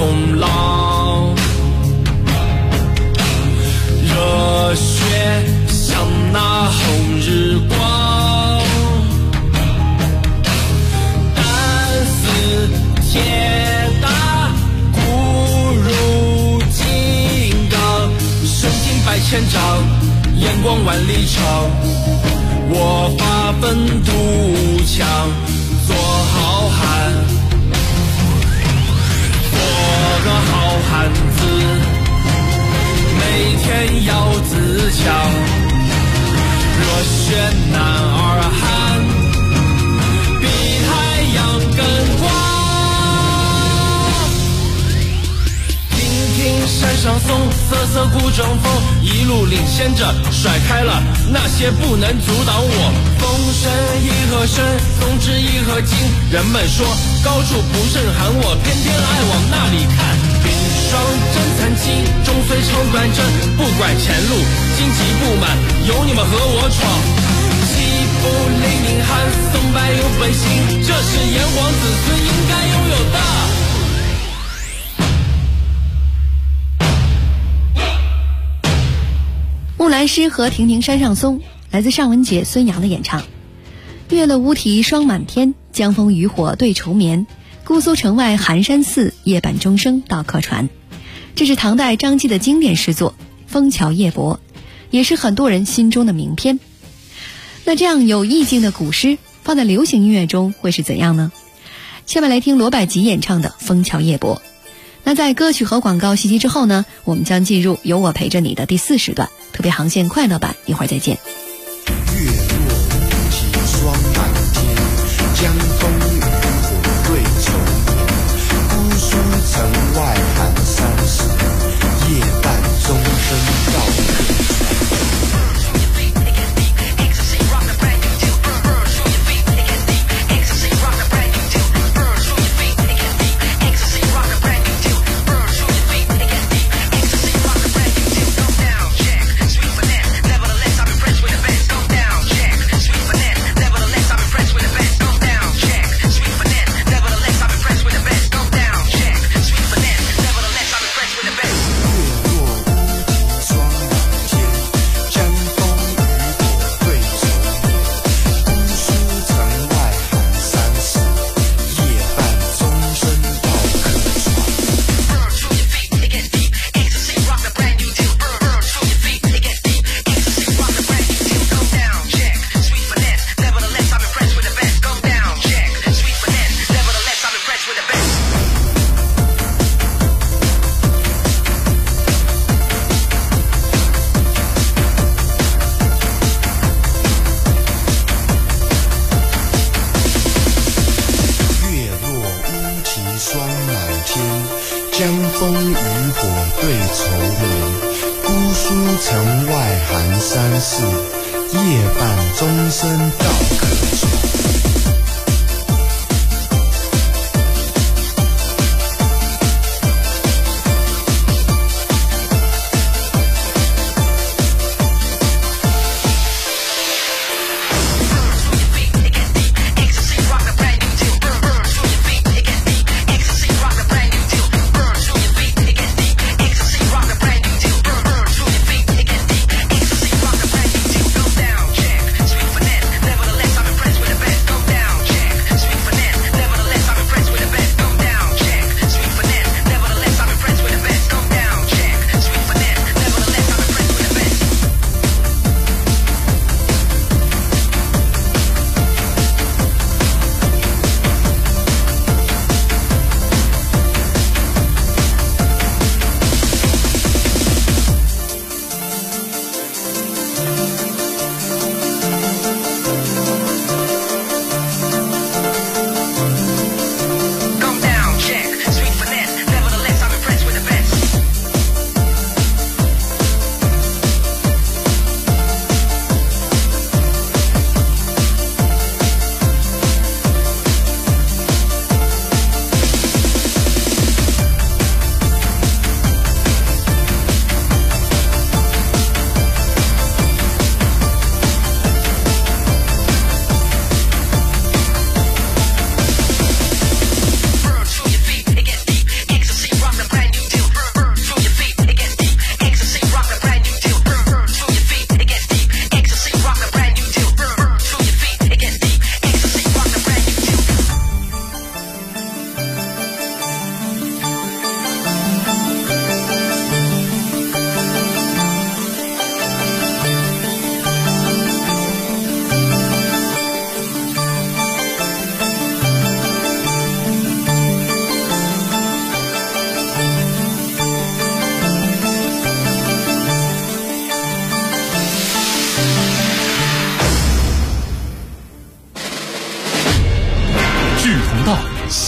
风浪，热血像那红日光，胆似铁打，骨如金刚，身经百千丈，眼光万里长，我发愤图强，做好汉，做个好汉子，每天要自强，热血男儿汉，比太阳更光。听听山上松，瑟瑟古筝风，一路领先着，甩开了那些不能阻挡我。风声一和声，松枝一和金，人们说高处不胜寒，我偏偏爱往那里看。冰霜真残旗，终虽长短针，不管前路荆棘布满，有你们和我闯。气不凌凌寒，松柏有本性，这是炎黄子孙应该拥有的。 木兰诗和亭亭山上松，来自尚雯婕、孙杨的演唱。月落乌啼霜满天，江枫渔火对愁眠。姑苏城外寒山寺，夜半钟声到客船。这是唐代张继的经典诗作《枫桥夜泊》，也是很多人心中的名篇。那这样有意境的古诗放在流行音乐中会是怎样呢？下面来听罗百吉演唱的《枫桥夜泊》。那在歌曲和广告信息之后呢，我们将进入有我陪着你的第4时段特别航线快乐版，一会儿再见。 月落乌啼霜满天，江枫渔火对愁眠。姑苏城外寒山寺，夜半钟声到客船。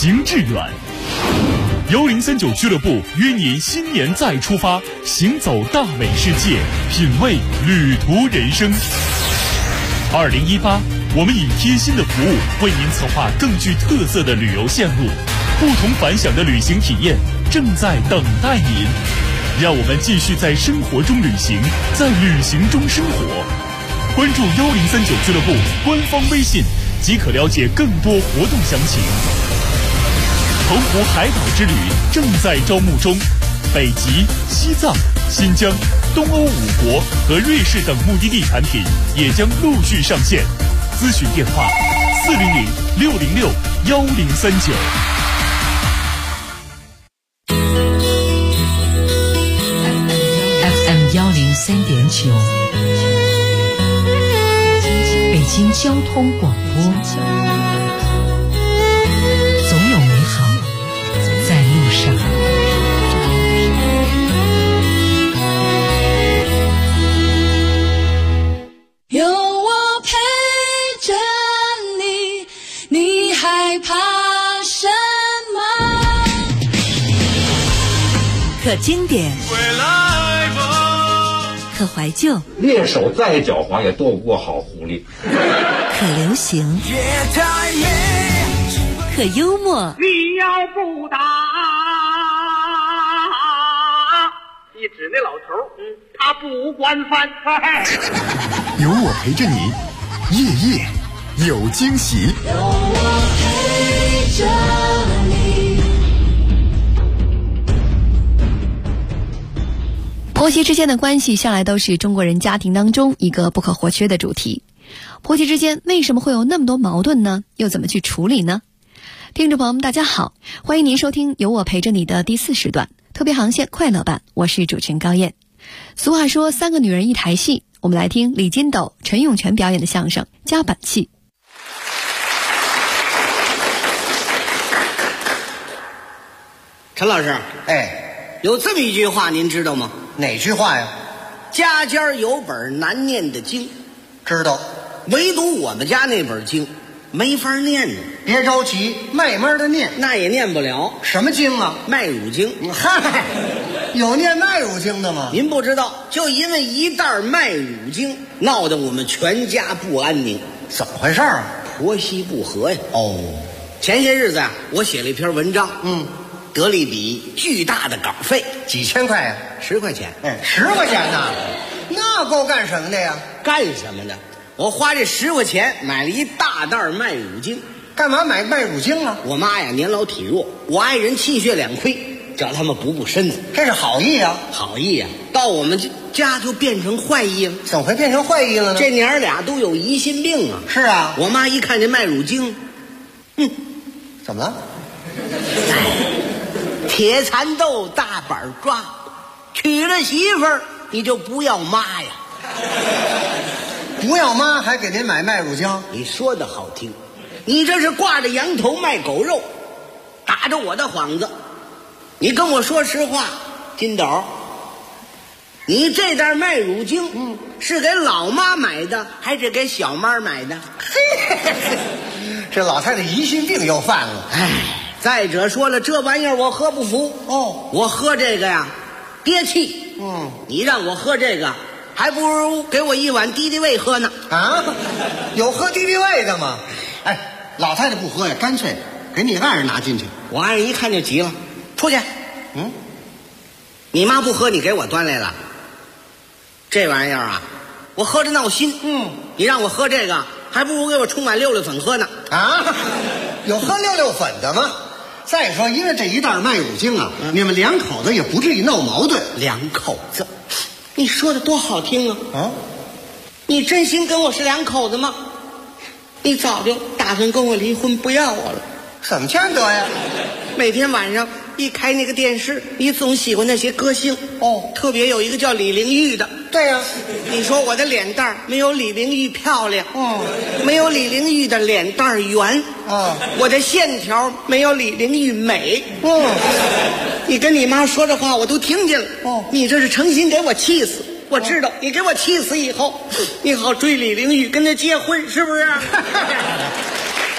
行致远。1039俱乐部约您新年再出发，行走大美世界，品味旅途人生。2018，我们以贴心的服务为您策划更具特色的旅游线路，不同凡响的旅行体验正在等待您。让我们继续在生活中旅行，在旅行中生活。关注1039俱乐部官方微信，即可了解更多活动详情。澎湖海岛之旅正在招募中，北极、西藏、新疆、东欧5国和瑞士等目的地产品也将陆续上线。咨询电话400-606-1039。 FM103.9，北京交通广播，总有美好在路上。 有我陪着你，你害怕什么？ 可经典，可怀旧， 猎手再狡猾也躲不过好狐狸。 可流行，可幽默。 你要不打，一指那老头，他不惯犯。 有我陪着你，夜夜有惊喜。 有我陪着你。 婆媳之间的关系向来都是中国人家庭当中一个不可或缺的主题。婆媳之间为什么会有那么多矛盾呢？又怎么去处理呢？听众朋友们大家好，欢迎您收听有我陪着你的第4时段特别航线快乐版，我是主持人高燕。俗话说3个女人一台戏，我们来听李金斗、陈永泉表演的相声《夹板戏》。 陈老师，有这么一句话您知道吗？ 哪句话呀？ 家家有本难念的经。 知道， 唯独我们家那本经没法念呢。 别着急，慢慢的念。 那也念不了。 什么经啊？ 麦乳经。 嗨，有念麦乳经的吗？ 您不知道，就因为一袋麦乳经，闹得我们全家不安宁。 怎么回事啊？ 婆媳不和呀。前些日子啊，我写了一篇文章，得了一笔巨大的稿费， 几千块呀 ？10块钱。 10块钱呐，那够干什么的呀？ 干什么的？我花这10块钱买了一大袋麦乳精。 干嘛买麦乳精啊？ 我妈呀年老体弱，我爱人气血两亏，叫他们补身子。 这是好意啊！ 好意啊！到我们家就变成坏意了。 怎么会变成坏意了呢？ 这娘俩都有疑心病啊！ 是啊， 我妈一看这麦乳精， 怎么了？ 铁蚕豆大板抓，娶了媳妇儿你就不要妈呀！ 不要妈还给您买麦乳精？ 你说的好听，你这是挂着羊头卖狗肉，打着我的幌子。你跟我说实话，金斗，你这袋麦乳精，是给老妈买的还是给小妈买的？ 这老太太疑心病又犯了。 再者说了，这玩意儿我喝不服。我喝这个呀憋气。你让我喝这个，还不如给我一碗敌敌畏喝呢。 啊，有喝敌敌畏的吗？老太太不喝呀，干脆给你爱人拿进去。 我爱人一看就急了，出去。你妈不喝，你给我端来了。这玩意儿啊，我喝着闹心。你让我喝这个，还不如给我冲碗溜溜粉喝呢。 啊，有喝溜溜粉的吗？再说，因为这一袋麦乳精啊，你们2口子也不至于闹矛盾。 2口子，你说的多好听啊！你真心跟我是2口子吗？你早就打算跟我离婚，不要我了。 怎么见得呀？ 每天晚上一开那个电视，你总喜欢那些歌星。特别有一个叫李玲玉的。 对呀， 你说我的脸蛋没有李玲玉漂亮。没有李玲玉的脸蛋圆。我的线条没有李玲玉美。你跟你妈说这话我都听见了。你这是诚心给我气死。我知道你给我气死以后，你好追李玲玉跟她结婚，是不是？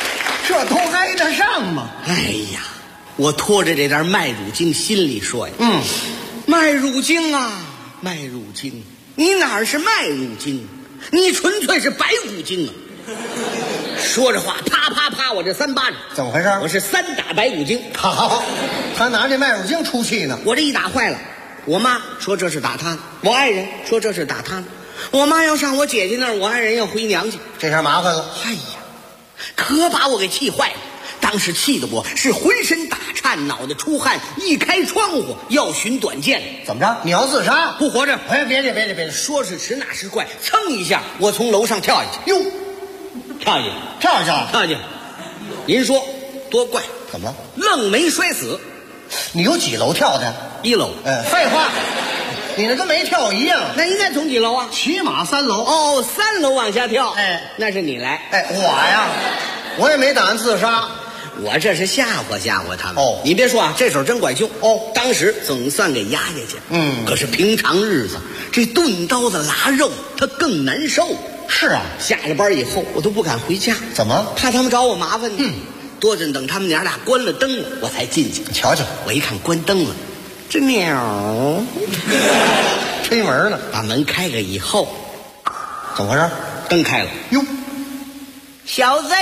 这都挨得上吗？ 哎呀，我拖着这点麦乳精，心里说呀，麦乳精啊，麦乳精，你哪儿是麦乳精，你纯粹是白骨精啊！说着话，啪啪啪，我这3巴掌， 怎么回事？ 我是3打白骨精。 好，他拿这麦乳精出气呢。 我这一打坏了，我妈说这是打他，我爱人说这是打他，我妈要上我姐姐那儿，我爱人要回娘家， 这下麻烦了。 哎呀，可把我给气坏了。当时气得我是浑身打颤，脑袋出汗，一开窗户要寻短见。 怎么着？你要自杀？ 不活着？ 哎，别！ 说是迟，那是快，噌一下，我从楼上跳下去。 哟， 跳下去。您说多怪？ 怎么了？ 愣没摔死。 你有几楼跳的 ？1楼。 废话，你那跟没跳一样。 那应该从几楼啊？ 起码3楼。 哦，3楼往下跳。 哎， 那是你来。 哎，我呀，我也没打算自杀。 我这是吓唬他们。哦，你别说啊，这手真管用。哦，当时总算给压下去。可是平常日子这钝刀子拉肉，它更难受。 是啊， 下了班以后我都不敢回家。 怎么？ 怕他们找我麻烦呢。多着等他们娘俩关了灯了，我才进去。 瞧瞧， 我一看关灯了，这鸟推门了， 把门开开以后， 怎么回事？ 灯开了。 哟， 小子，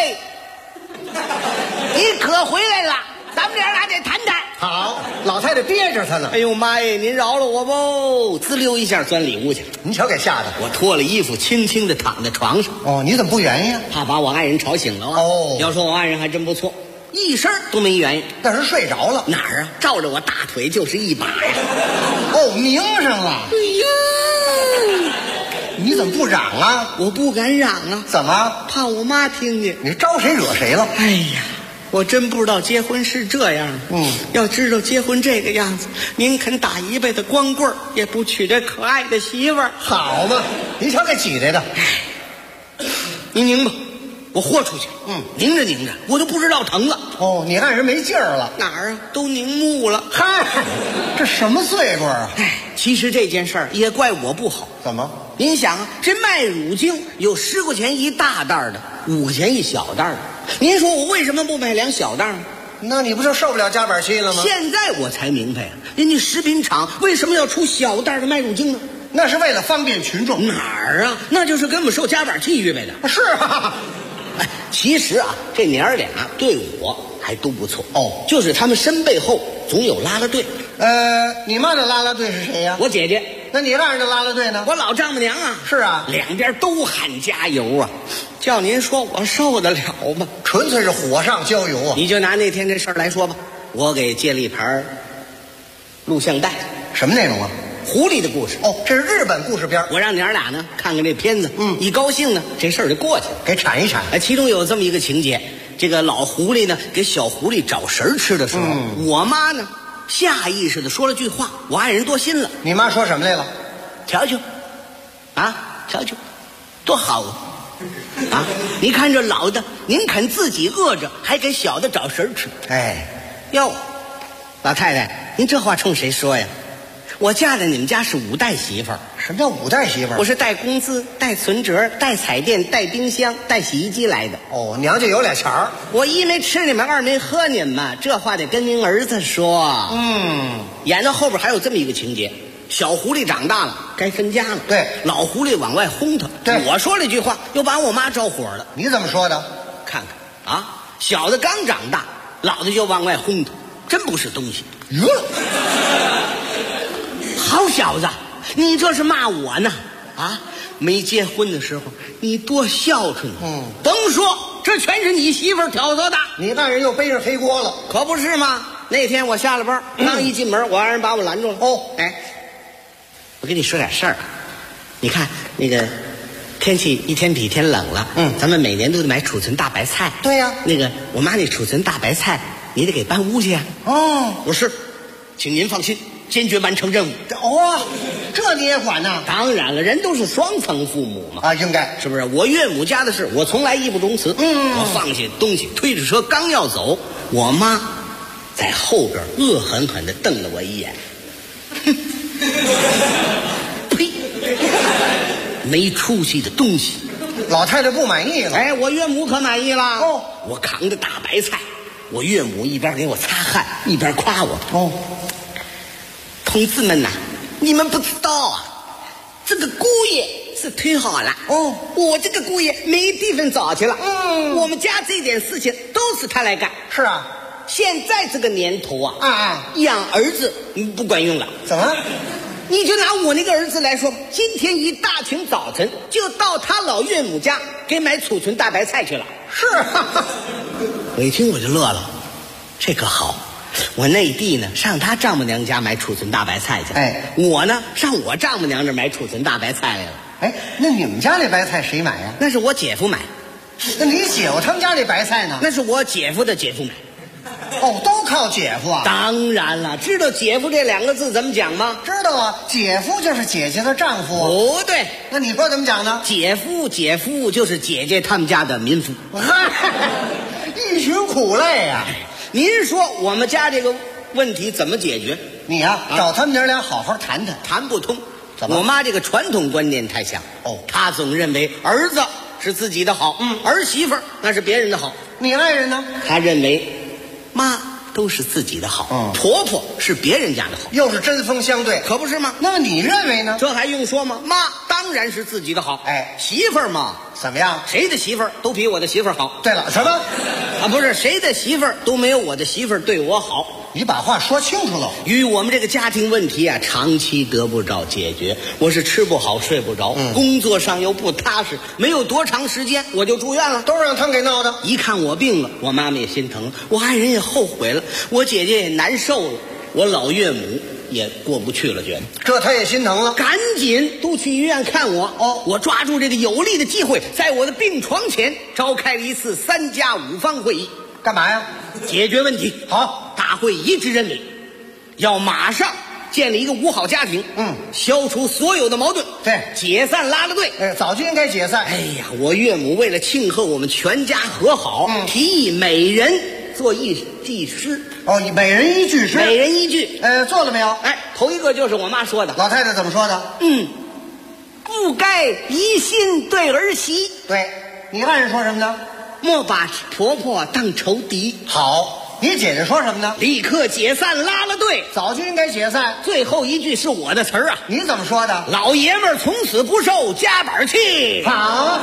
你可回来了，咱们娘俩得谈谈。 好，老太太憋着他呢。 哎呦妈呀，您饶了我吧！滋溜一下钻里屋去， 您瞧给吓的。 我脱了衣服，轻轻地躺在床上。 哦，你怎么不原因啊？ 怕把我爱人吵醒了啊。哦，要说我爱人还真不错，一声都没原因。 那是睡着了。 哪儿啊？照着我大腿就是一把呀。 哦，拧上了。 哎呀， 你怎么不嚷啊？ 我不敢嚷啊。 怎么？ 怕我妈听见。 你招谁惹谁了？ 哎呀，我真不知道结婚是这样的。要知道结婚这个样子，您肯打一辈子光棍也不娶这可爱的媳妇儿。 好嘛，你瞧给挤来的。 您拧吧，我豁出去。拧着拧着，我都不知道疼了。 哦，你爱人没劲儿了。 哪儿啊？都拧木了。 嗨，这什么罪过啊？ 哎，其实这件事儿也怪我不好。 怎么？ 您想啊，这麦乳精有10块钱一大袋的，5块钱一小袋的。您说我为什么不买2小袋？ 那你不就受不了夹板气了吗？ 现在我才明白啊，人家食品厂为什么要出小袋的麦乳精呢？ 那是为了方便群众。 哪儿啊？那就是给我们受夹板气预备的。 是啊。 哎，其实啊，这娘儿俩对我还都不错。哦，就是他们身背后总有拉拉队。 你妈的拉拉队是谁呀？ 我姐姐。 那你爱人的拉拉队呢？ 我老丈母娘啊。 是啊， 两边都喊加油啊！叫您说我受得了吗？ 纯粹是火上浇油啊！ 你就拿那天这事儿来说吧，我给借了一盘录像带。 什么内容啊？ 狐狸的故事。 哦，这是日本故事片。 我让娘俩呢看看这片子，一高兴呢，这事儿就过去了， 给铲一铲。 哎，其中有这么一个情节，这个老狐狸呢给小狐狸找食吃的时候，我妈呢下意识的说了句话，我爱人多心了。 你妈说什么来了？ 瞧瞧，啊，瞧瞧，多好啊！你看这老的，您肯自己饿着，还给小的找食吃。 哎， 哟，老太太，您这话冲谁说呀？我嫁在你们家是5代媳妇儿。 什么叫5代媳妇儿？ 我是带工资、带存折、带彩电、带冰箱、带洗衣机来的。 哦，娘家有俩钱儿。 我一没吃你们，二没喝你们，这话得跟您儿子说。演到后边还有这么一个情节，小狐狸长大了，该分家了。 对， 老狐狸往外轰他。 对， 我说了一句话，又把我妈招火了。 你怎么说的？ 看看啊，小的刚长大，老的就往外轰他，真不是东西。 哟， 好小子，你这是骂我呢？啊，没结婚的时候你多孝顺。甭说，这全是你媳妇儿挑唆的。 你爱人又背上黑锅了， 可不是吗？那天我下了班，刚一进门，我爱人把我拦住了。哦，哎，我跟你说点事儿。你看那个天气一天比一天冷了，咱们每年都得买储存大白菜。 对呀， 那个我妈那储存大白菜，你得给搬屋去啊。哦，我是，请您放心，坚决完成任务。 哦，这你也管呢？ 当然了，人都是双层父母嘛。 啊，应该是不是？我岳母家的事，我从来义不容辞。我放下东西，推着车刚要走，我妈在后边恶狠狠地瞪了我一眼。哼，呸！没出息的东西！ 老太太不满意了。 哎，我岳母可满意了。 哦， 我扛着大白菜，我岳母一边给我擦汗，一边夸我。 哦， 同志们呐，你们不知道啊，这个姑爷是忒好了。 哦， 我这个姑爷没地方找去了。我们家这点事情都是他来干。 是啊， 现在这个年头啊，养儿子不管用了。 怎么？ 你就拿我那个儿子来说，今天一大清早晨就到他老岳母家给买储存大白菜去了。 是啊， 我一听我就乐了，这个好。我内地呢上他丈母娘家买储存大白菜去， 哎， 我呢上我丈母娘这买储存大白菜来了。 哎，那你们家那白菜谁买呀？ 那是我姐夫买。 那你姐夫他们家那白菜呢？ 那是我姐夫的姐夫买。 哦，都靠姐夫啊？ 当然了，知道姐夫这2个字怎么讲吗？ 知道啊，姐夫就是姐姐的丈夫。 不对， 那你说怎么讲呢？ 姐夫就是姐姐他们家的民夫。 一群苦累啊！ 您说我们家这个问题怎么解决？ 你呀，找他们娘俩好好谈谈。 谈不通。 怎么？ 我妈这个传统观念太强。 哦， 她总认为儿子是自己的好，儿媳妇那是别人的好。 你爱人呢？ 她认为妈都是自己的好，婆婆是别人家的好， 又是针锋相对， 可不是吗？ 那么你认为呢？ 这还用说吗？妈当然是自己的好。 哎， 媳妇儿嘛， 怎么样？ 谁的媳妇儿都比我的媳妇儿好。 对了，什么？ 不是谁的媳妇儿都没有我的媳妇儿对我好。 你把话说清楚了。 与我们这个家庭问题啊，长期得不着解决，我是吃不好睡不着，工作上又不踏实，没有多长时间我就住院了， 都让他们给闹的。 一看我病了，我妈妈也心疼了，我爱人也后悔了，我姐姐也难受了，我老岳母也过不去了，觉得这他也心疼了， 赶紧都去医院看我。哦，我抓住这个有利的机会，在我的病床前召开了一次3+5方会议。 干嘛呀？ 解决问题。 好， 大会一致认为，要马上建立一个5好家庭，消除所有的矛盾， 对， 解散拉拉队。 早就应该解散。 哎呀，我岳母为了庆贺我们全家和好，提议每人做一句诗。 哦，每人一句诗。 每人一句。 做了没有？ 哎，头一个就是我妈说的。 老太太怎么说的？ 不该疑心对儿媳。 对，你爱人说什么呢？ 莫把婆婆当仇敌。 好，你姐姐说什么呢？ 立刻解散拉拉队。 早就应该解散。 最后一句是我的词儿啊。 你怎么说的？ 老爷们儿从此不受夹板气。 好。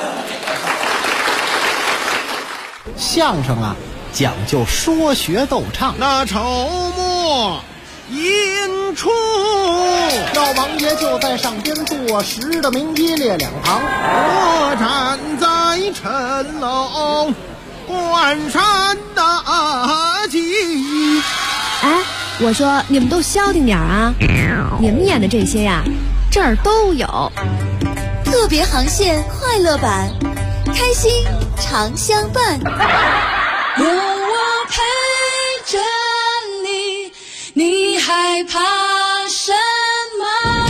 相声啊，讲究说学逗唱。 那筹末引出， 老王爷就在上边坐实的名一列两旁， 我站在城楼观山大吉。 哎，我说你们都消停点啊！你们演的这些呀，这儿都有。 特别航线快乐版，开心常相伴。有我陪着你，你害怕什么？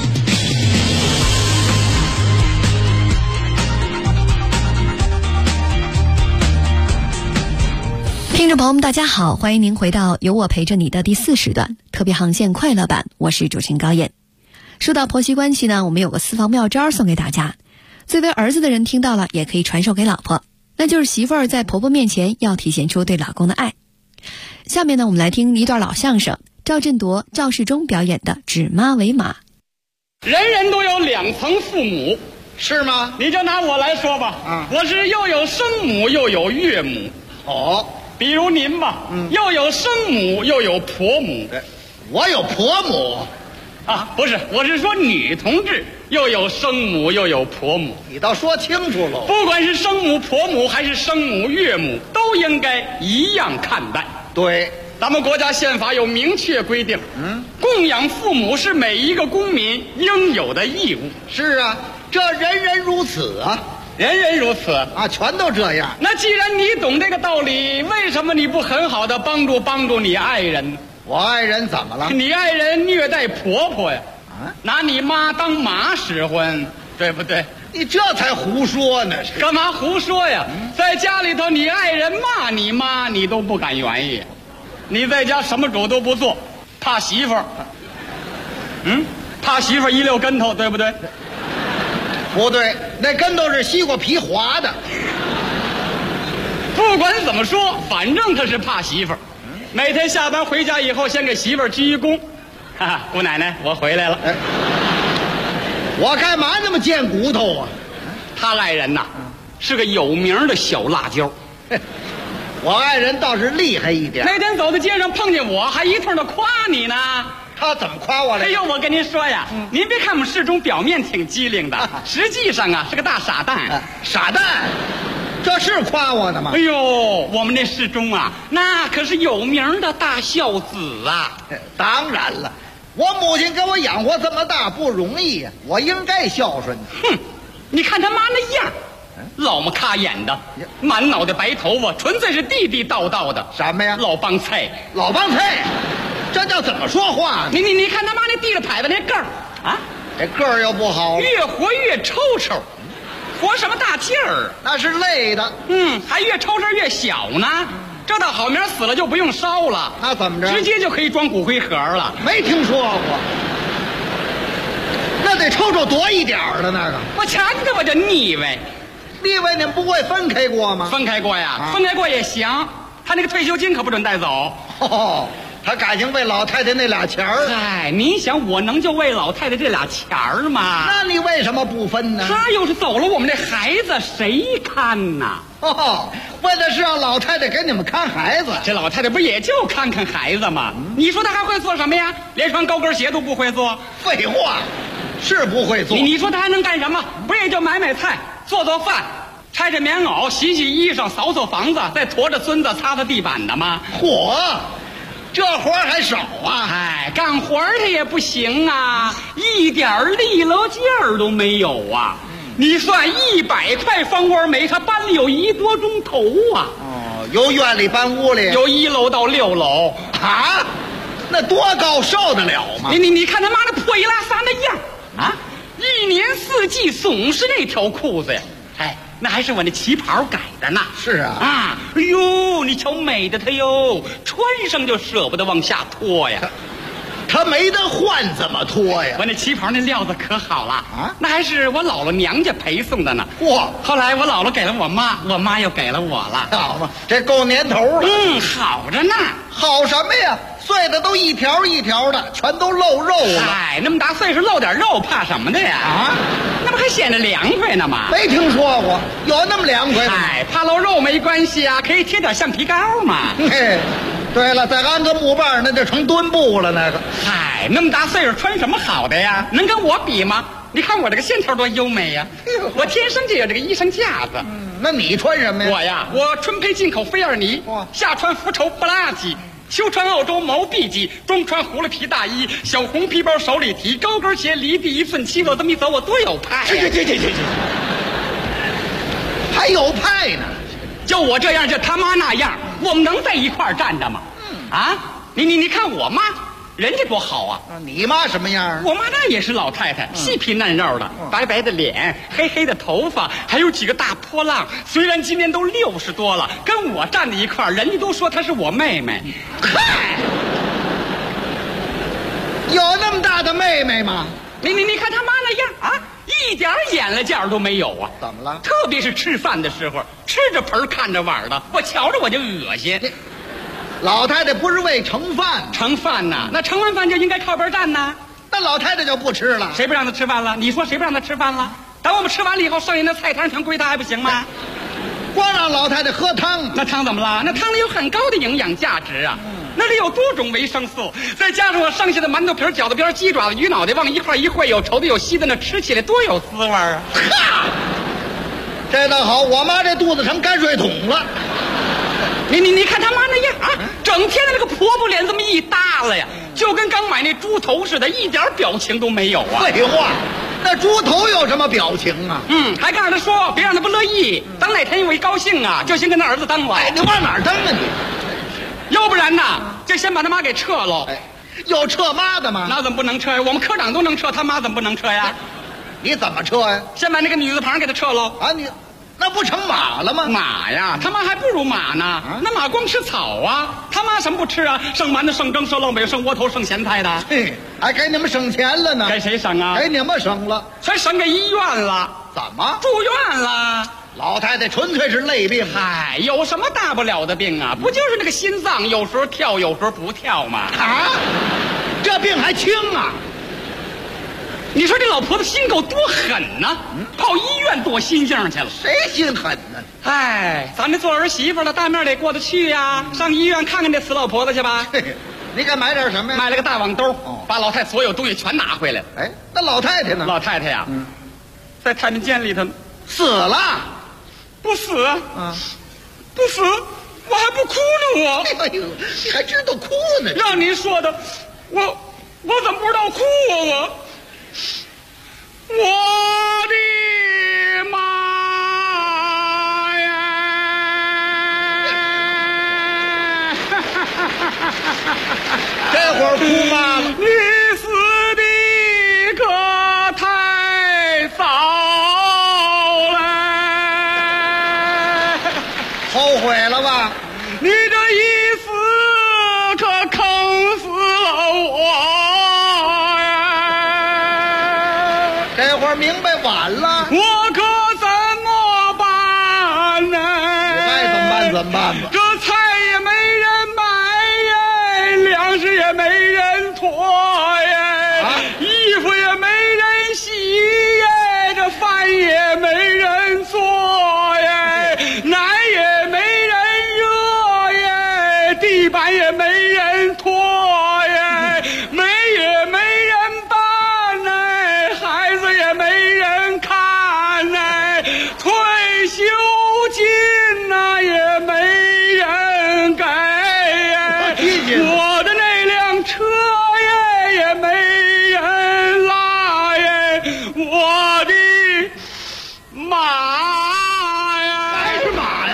听众朋友们大家好，欢迎您回到有我陪着你的第4时段特别航线快乐版，我是主持人高燕。说到婆媳关系呢，我们有个私房妙招送给大家，作为儿子的人听到了也可以传授给老婆，那就是媳妇儿在婆婆面前要体现出对老公的爱。下面呢，我们来听一段老相声，赵振铎、赵世忠表演的《指妈为马》。 人人都有2层父母，是吗？你就拿我来说吧，我是又有生母又有岳母。比如您吧，又有生母又有婆母。我有婆母啊，不是，我是说女同志又有生母又有婆母。你倒说清楚了。不管是生母婆母还是生母岳母，都应该一样看待。对，咱们国家宪法有明确规定，供养父母是每一个公民应有的义务。是啊，这人人如此啊。人人如此啊，全都这样。那既然你懂这个道理，为什么你不很好的帮助你爱人呢？我爱人怎么了？你爱人虐待婆婆呀，拿你妈当马使唤，对不对？你这才胡说呢！干嘛胡说呀？在家里头，你爱人骂你妈，你都不敢原意。你在家什么主都不做，怕媳妇儿，怕媳妇儿一溜跟头，对不对？ 不对，那跟头是西瓜皮划的。 不管怎么说，反正他是怕媳妇儿。每天下班回家以后，先给媳妇儿鞠一躬。哈哈，姑奶奶，我回来了。 我干嘛那么贱骨头啊？ 他爱人呐，是个有名的小辣椒。 我爱人倒是厉害一点。 那天走在街上碰见我，还一通的夸你呢。 他怎么夸我来？ 哎呦，我跟您说呀，您别看我们市中表面挺机灵的，实际上啊是个大傻蛋。 傻蛋，这是夸我的吗？ 哎呦，我们这市中啊，那可是有名的大孝子啊。 当然了，我母亲给我养活这么大不容易呀，我应该孝顺。 哼，你看他妈那样，老么卡眼的，满脑袋白头发，纯粹是地地道道的。 什么呀？ 老帮菜， 老帮菜，这叫怎么说话呢？ 你看他妈那地着牌子那个儿啊， 这个儿又不好， 越活越抽抽，活什么大劲儿？ 那是累的。 还越抽抽越小呢。这到好明死了就不用烧了， 那怎么着？ 直接就可以装骨灰盒了。 没听说过。那得抽抽多一点的那个。 我瞧你这我就腻歪。 腻歪，你们不会分开过吗？ 分开过呀，分开过也行。他那个退休金可不准带走。 哦，他感情为老太太那俩钱儿。 哎，你想我能就为老太太这俩钱儿吗？ 那你为什么不分呢？ 他要是走了，我们这孩子谁看呐？ 哦，为的是让老太太给你们看孩子。 这老太太不也就看看孩子吗？你说她还会做什么呀？连双高跟鞋都不会做。 废话，是不会做。 你说她还能干什么？不也就买菜、做饭、拆拆棉袄、洗洗衣裳、扫扫房子，再驮着孙子擦擦地板的吗？ 嚯，这活儿还少啊！ 哎，干活儿她也不行啊，一点利落劲儿都没有啊！你算100块方块煤，他搬了有1多钟头啊！ 哦，由院里搬屋里， 由1楼到6楼啊，那多高受得了吗？ 你看他妈的破衣拉撒那样啊，一年四季总是那条裤子呀！哎，那还是我那旗袍改的呢。 是啊， 哎呦，你瞧美的他哟，穿上就舍不得往下脱呀。 他没得换，怎么脱呀？ 我那旗袍那料子可好了啊，那还是我姥姥娘家陪送的呢。 嚯！ 后来我姥姥给了我妈，我妈又给了我了。 好嘛，这够年头了。 好着呢。 好什么呀？碎的都一条一条的，全都露肉了。 哎，那么大岁数露点肉，怕什么的呀？啊，那不还显得凉快呢吗？ 没听说过，有那么凉快吗？ 哎，怕露肉没关系啊，可以贴点橡皮膏嘛。 嘿。对了，再安个木棒，那就成墩布了。那个， 嗨，那么大岁数穿什么好的呀？能跟我比吗？你看我这个线条多优美呀！我天生就有这个衣裳架子。 那你穿什么呀？ 我呀，我春配进口菲尔尼，夏穿福绸布拉吉，秋穿澳洲毛碧吉，冬穿葫芦皮大衣，小红皮包手里提，高跟鞋离地1寸7，我这么一走，我多有派呀！ 这，还有派呢？ 就我这样，就他妈那样，我们能在一块儿站着吗？啊，你看我妈，人家多好啊！ 你妈什么样？ 我妈那也是老太太，细皮嫩肉的，白白的脸，黑黑的头发，还有几个大波浪。虽然今年都60多了，跟我站在一块儿，人家都说她是我妹妹。 嗨，有那么大的妹妹吗？ 你看他妈那样啊，一点眼力劲儿都没有啊！ 怎么了？ 特别是吃饭的时候，吃着盆看着碗的，我瞧着我就恶心。 老太太不是为盛饭， 盛饭呐，那盛完饭就应该靠边站呐。 那老太太就不吃了， 谁不让她吃饭了？你说谁不让她吃饭了？等我们吃完了以后，剩下的菜汤全归她，还不行吗？ 光让老太太喝汤， 那汤怎么了？那汤里有很高的营养价值啊，那里有多种维生素，再加上我剩下的馒头皮、饺子边、鸡爪子、鱼脑袋往一块一烩，有稠的有稀的，那吃起来多有滋味啊！ 哈，这倒好，我妈这肚子成泔水桶了。 你看他妈那样啊，整天的那个婆婆脸这么一耷拉呀，就跟刚买那猪头似的，一点表情都没有啊！ 废话，那猪头有什么表情啊？ 还告诉他说，别让他不乐意，等哪天我一高兴啊，就先跟他儿子蹬了。 哎，你往哪儿蹬啊你？ 要不然呢，就先把他妈给撤喽。 哎，有撤妈的吗？ 那怎么不能撤呀？我们科长都能撤，他妈怎么不能撤呀？ 你怎么撤呀？ 先把那个女字旁给他撤喽。 啊，那那不成马了吗？ 马呀，他妈还不如马呢。那马光吃草啊，他妈什么不吃啊？剩馒头、剩蒸、剩烙饼、剩窝头、剩咸菜的。 嘿，还给你们省钱了呢。 给谁省啊？ 给你们省了， 还省给医院了。 怎么住院了？ 老太太纯粹是累病。 嗨，有什么大不了的病啊？不就是那个心脏有时候跳，有时候不跳吗？ 啊，这病还轻啊！ 你说这老婆子心够多狠呢，跑医院躲心性去了。 谁心狠呢？ 哎，咱这做儿媳妇的，大面得过得去呀。上医院看看这死老婆子去吧。 你该买点什么呀？ 买了个大网兜，把老太太所有东西全拿回来了。 哎，那老太太呢？ 老太太呀，在太平间里头死了。 不死啊？不死，我还不哭呢我。 哎呦，你还知道哭呢？ 让您说的，我怎么不知道哭啊我的妈呀！ 这会儿哭妈了。 你死的可太早了， 后悔了吧？ 你这一死可坑死了我。 这会儿明白晚了， 我可怎么办呢？ 你爱怎么办怎么办吧。 这菜也没人买耶，粮食也没人驮耶，衣服也没人洗耶，这饭也没人做耶，奶也没人热耶，地板也没人拖耶，煤也没人搬呢，孩子也没人看呢，退休金呐也没人给耶，我的那辆车也没人拉耶，我的马呀， 还是马呀。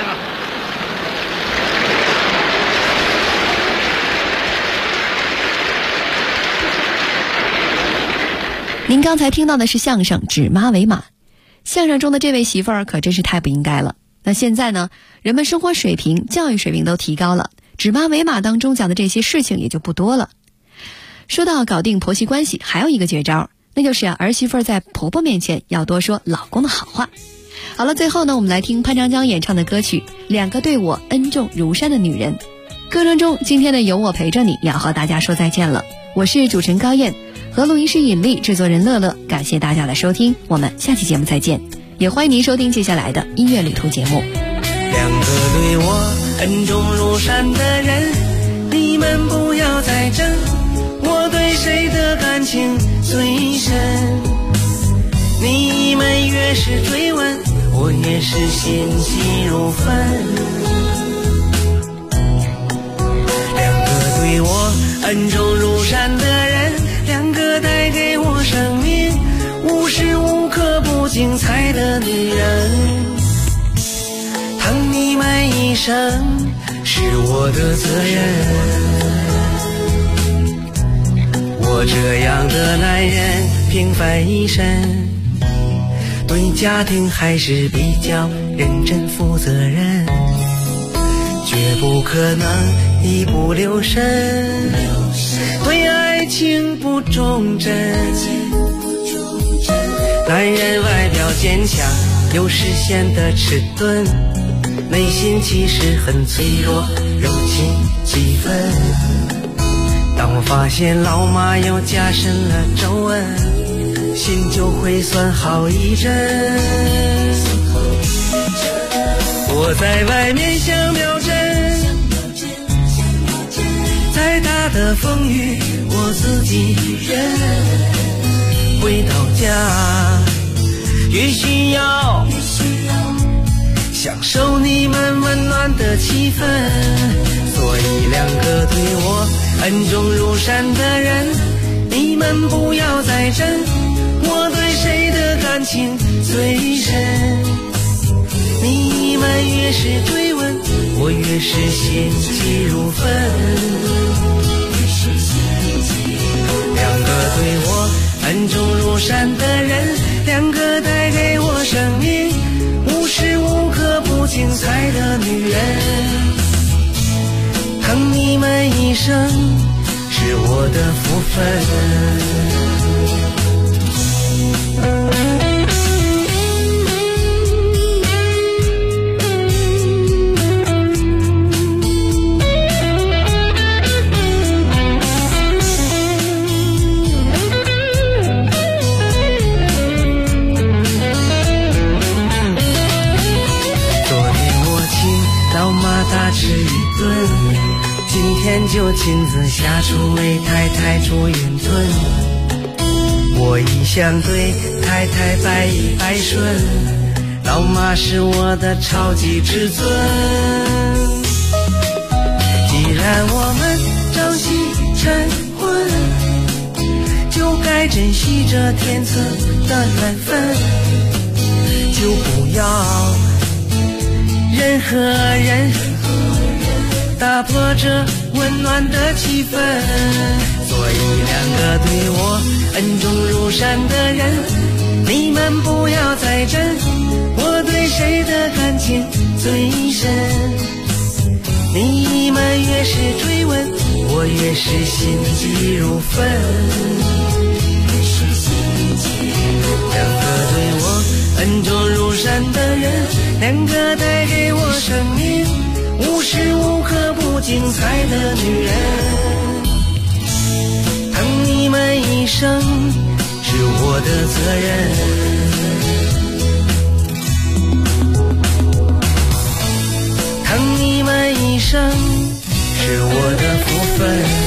您刚才听到的是相声《指妈为马》，相声中的这位媳妇儿可真是太不应该了。那现在呢，人们生活水平、教育水平都提高了，指妈为马当中讲的这些事情也就不多了。说到搞定婆媳关系，还有一个绝招，那就是儿媳妇在婆婆面前要多说老公的好话。好了，最后呢，我们来听潘长江演唱的歌曲《两个对我恩重如山的女人》。歌声中，今天的有我陪着你要和大家说再见了。我是主持人高燕，和录音师尹丽，制作人乐乐，感谢大家的收听，我们下期节目再见。也欢迎您收听接下来的音乐旅途节目。 两个对我恩重如山的人，你们不要再争，我对谁的感情最深，你们越是追问，我越是心急如焚。两个对我恩重如山的人，两个带给我生命无时无刻不精彩的女人，疼你们一生是我的责任。我这样的男人平凡一生，对家庭还是比较认真负责任，绝不可能一不留神，对爱情不忠贞。男人外表坚强，有时显得迟钝，内心其实很脆弱，柔情几分。当我发现老妈又加深了皱纹，心就会酸好一阵。我在外面像秒针，再大的风雨我自己忍。回到家越需要享受你们温暖的气氛，所以两个对我恩重如山的人，你们不要再争，我对谁的感情最深，你们越是追问，我越是心急如焚。两个对我恩重如山的人，两个带给我生命无时无精彩的女人，疼你们一生是我的福分。大吃一顿，今天就亲自下厨为太太煮云吞。我一向对太太百依百顺，老妈是我的超级至尊。既然我们朝夕晨昏，就该珍惜这天赐的缘分，就不要任何人打破这温暖的气氛。所以两个对我恩重如山的人，你们不要再争，我对谁的感情最深。你们越是追问，我越是心急如焚。两个对我恩重如山的人，两个带给我生命无时无刻不精彩的女人，疼你们一生是我的责任，疼你们一生是我的福分。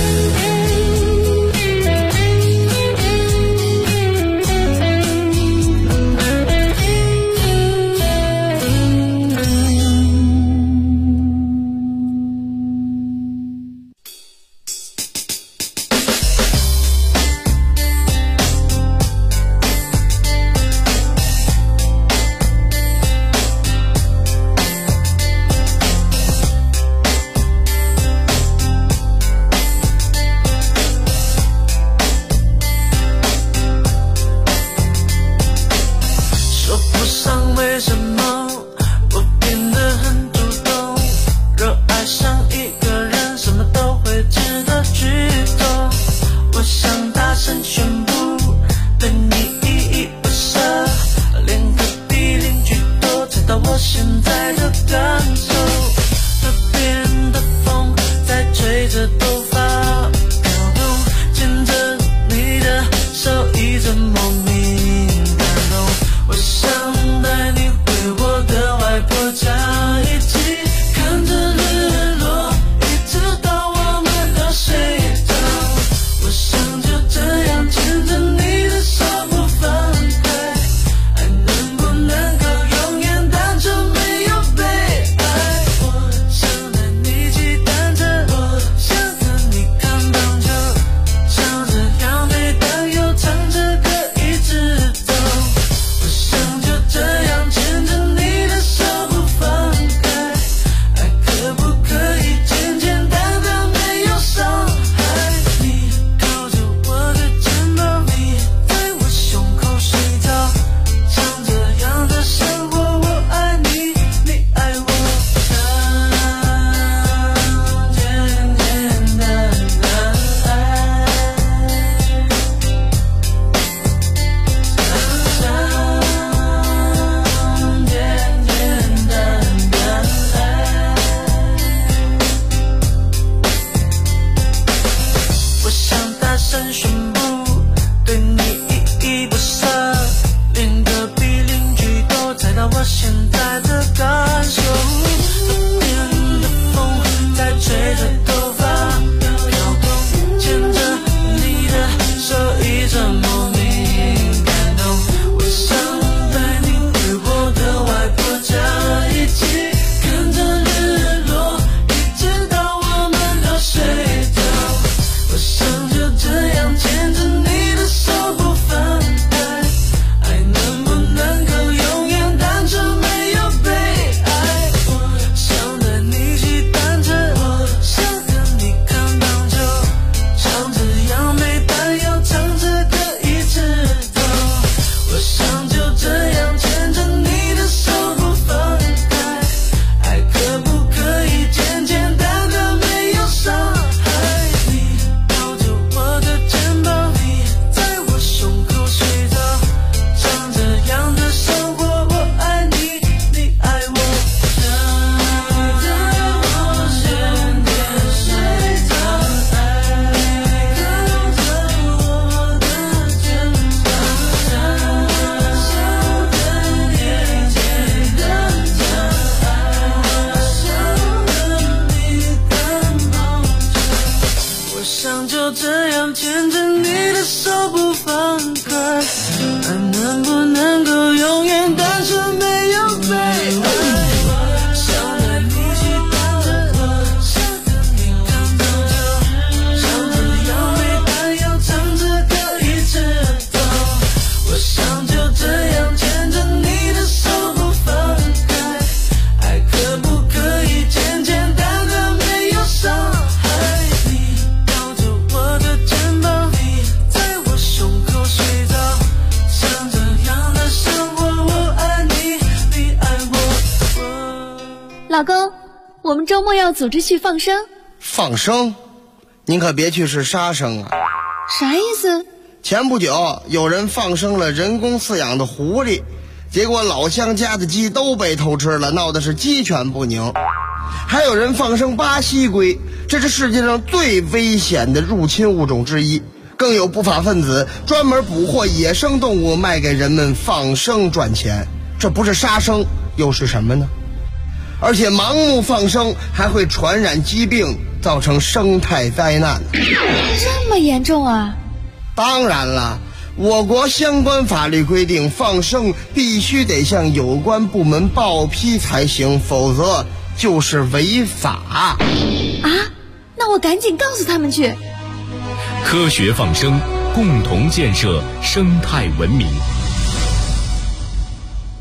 我们周末要组织去放生。 放生？您可别去是杀生啊！ 啥意思？ 前不久有人放生了人工饲养的狐狸，结果老乡家的鸡都被偷吃了，闹得是鸡犬不宁。还有人放生巴西龟，这是世界上最危险的入侵物种之一。更有不法分子专门捕获野生动物卖给人们放生赚钱，这不是杀生又是什么呢？而且盲目放生还会传染疾病，造成生态灾难。 这么严重啊？ 当然了，我国相关法律规定，放生必须得向有关部门报批才行，否则就是违法。 啊？那我赶紧告诉他们去。 科学放生，共同建设生态文明。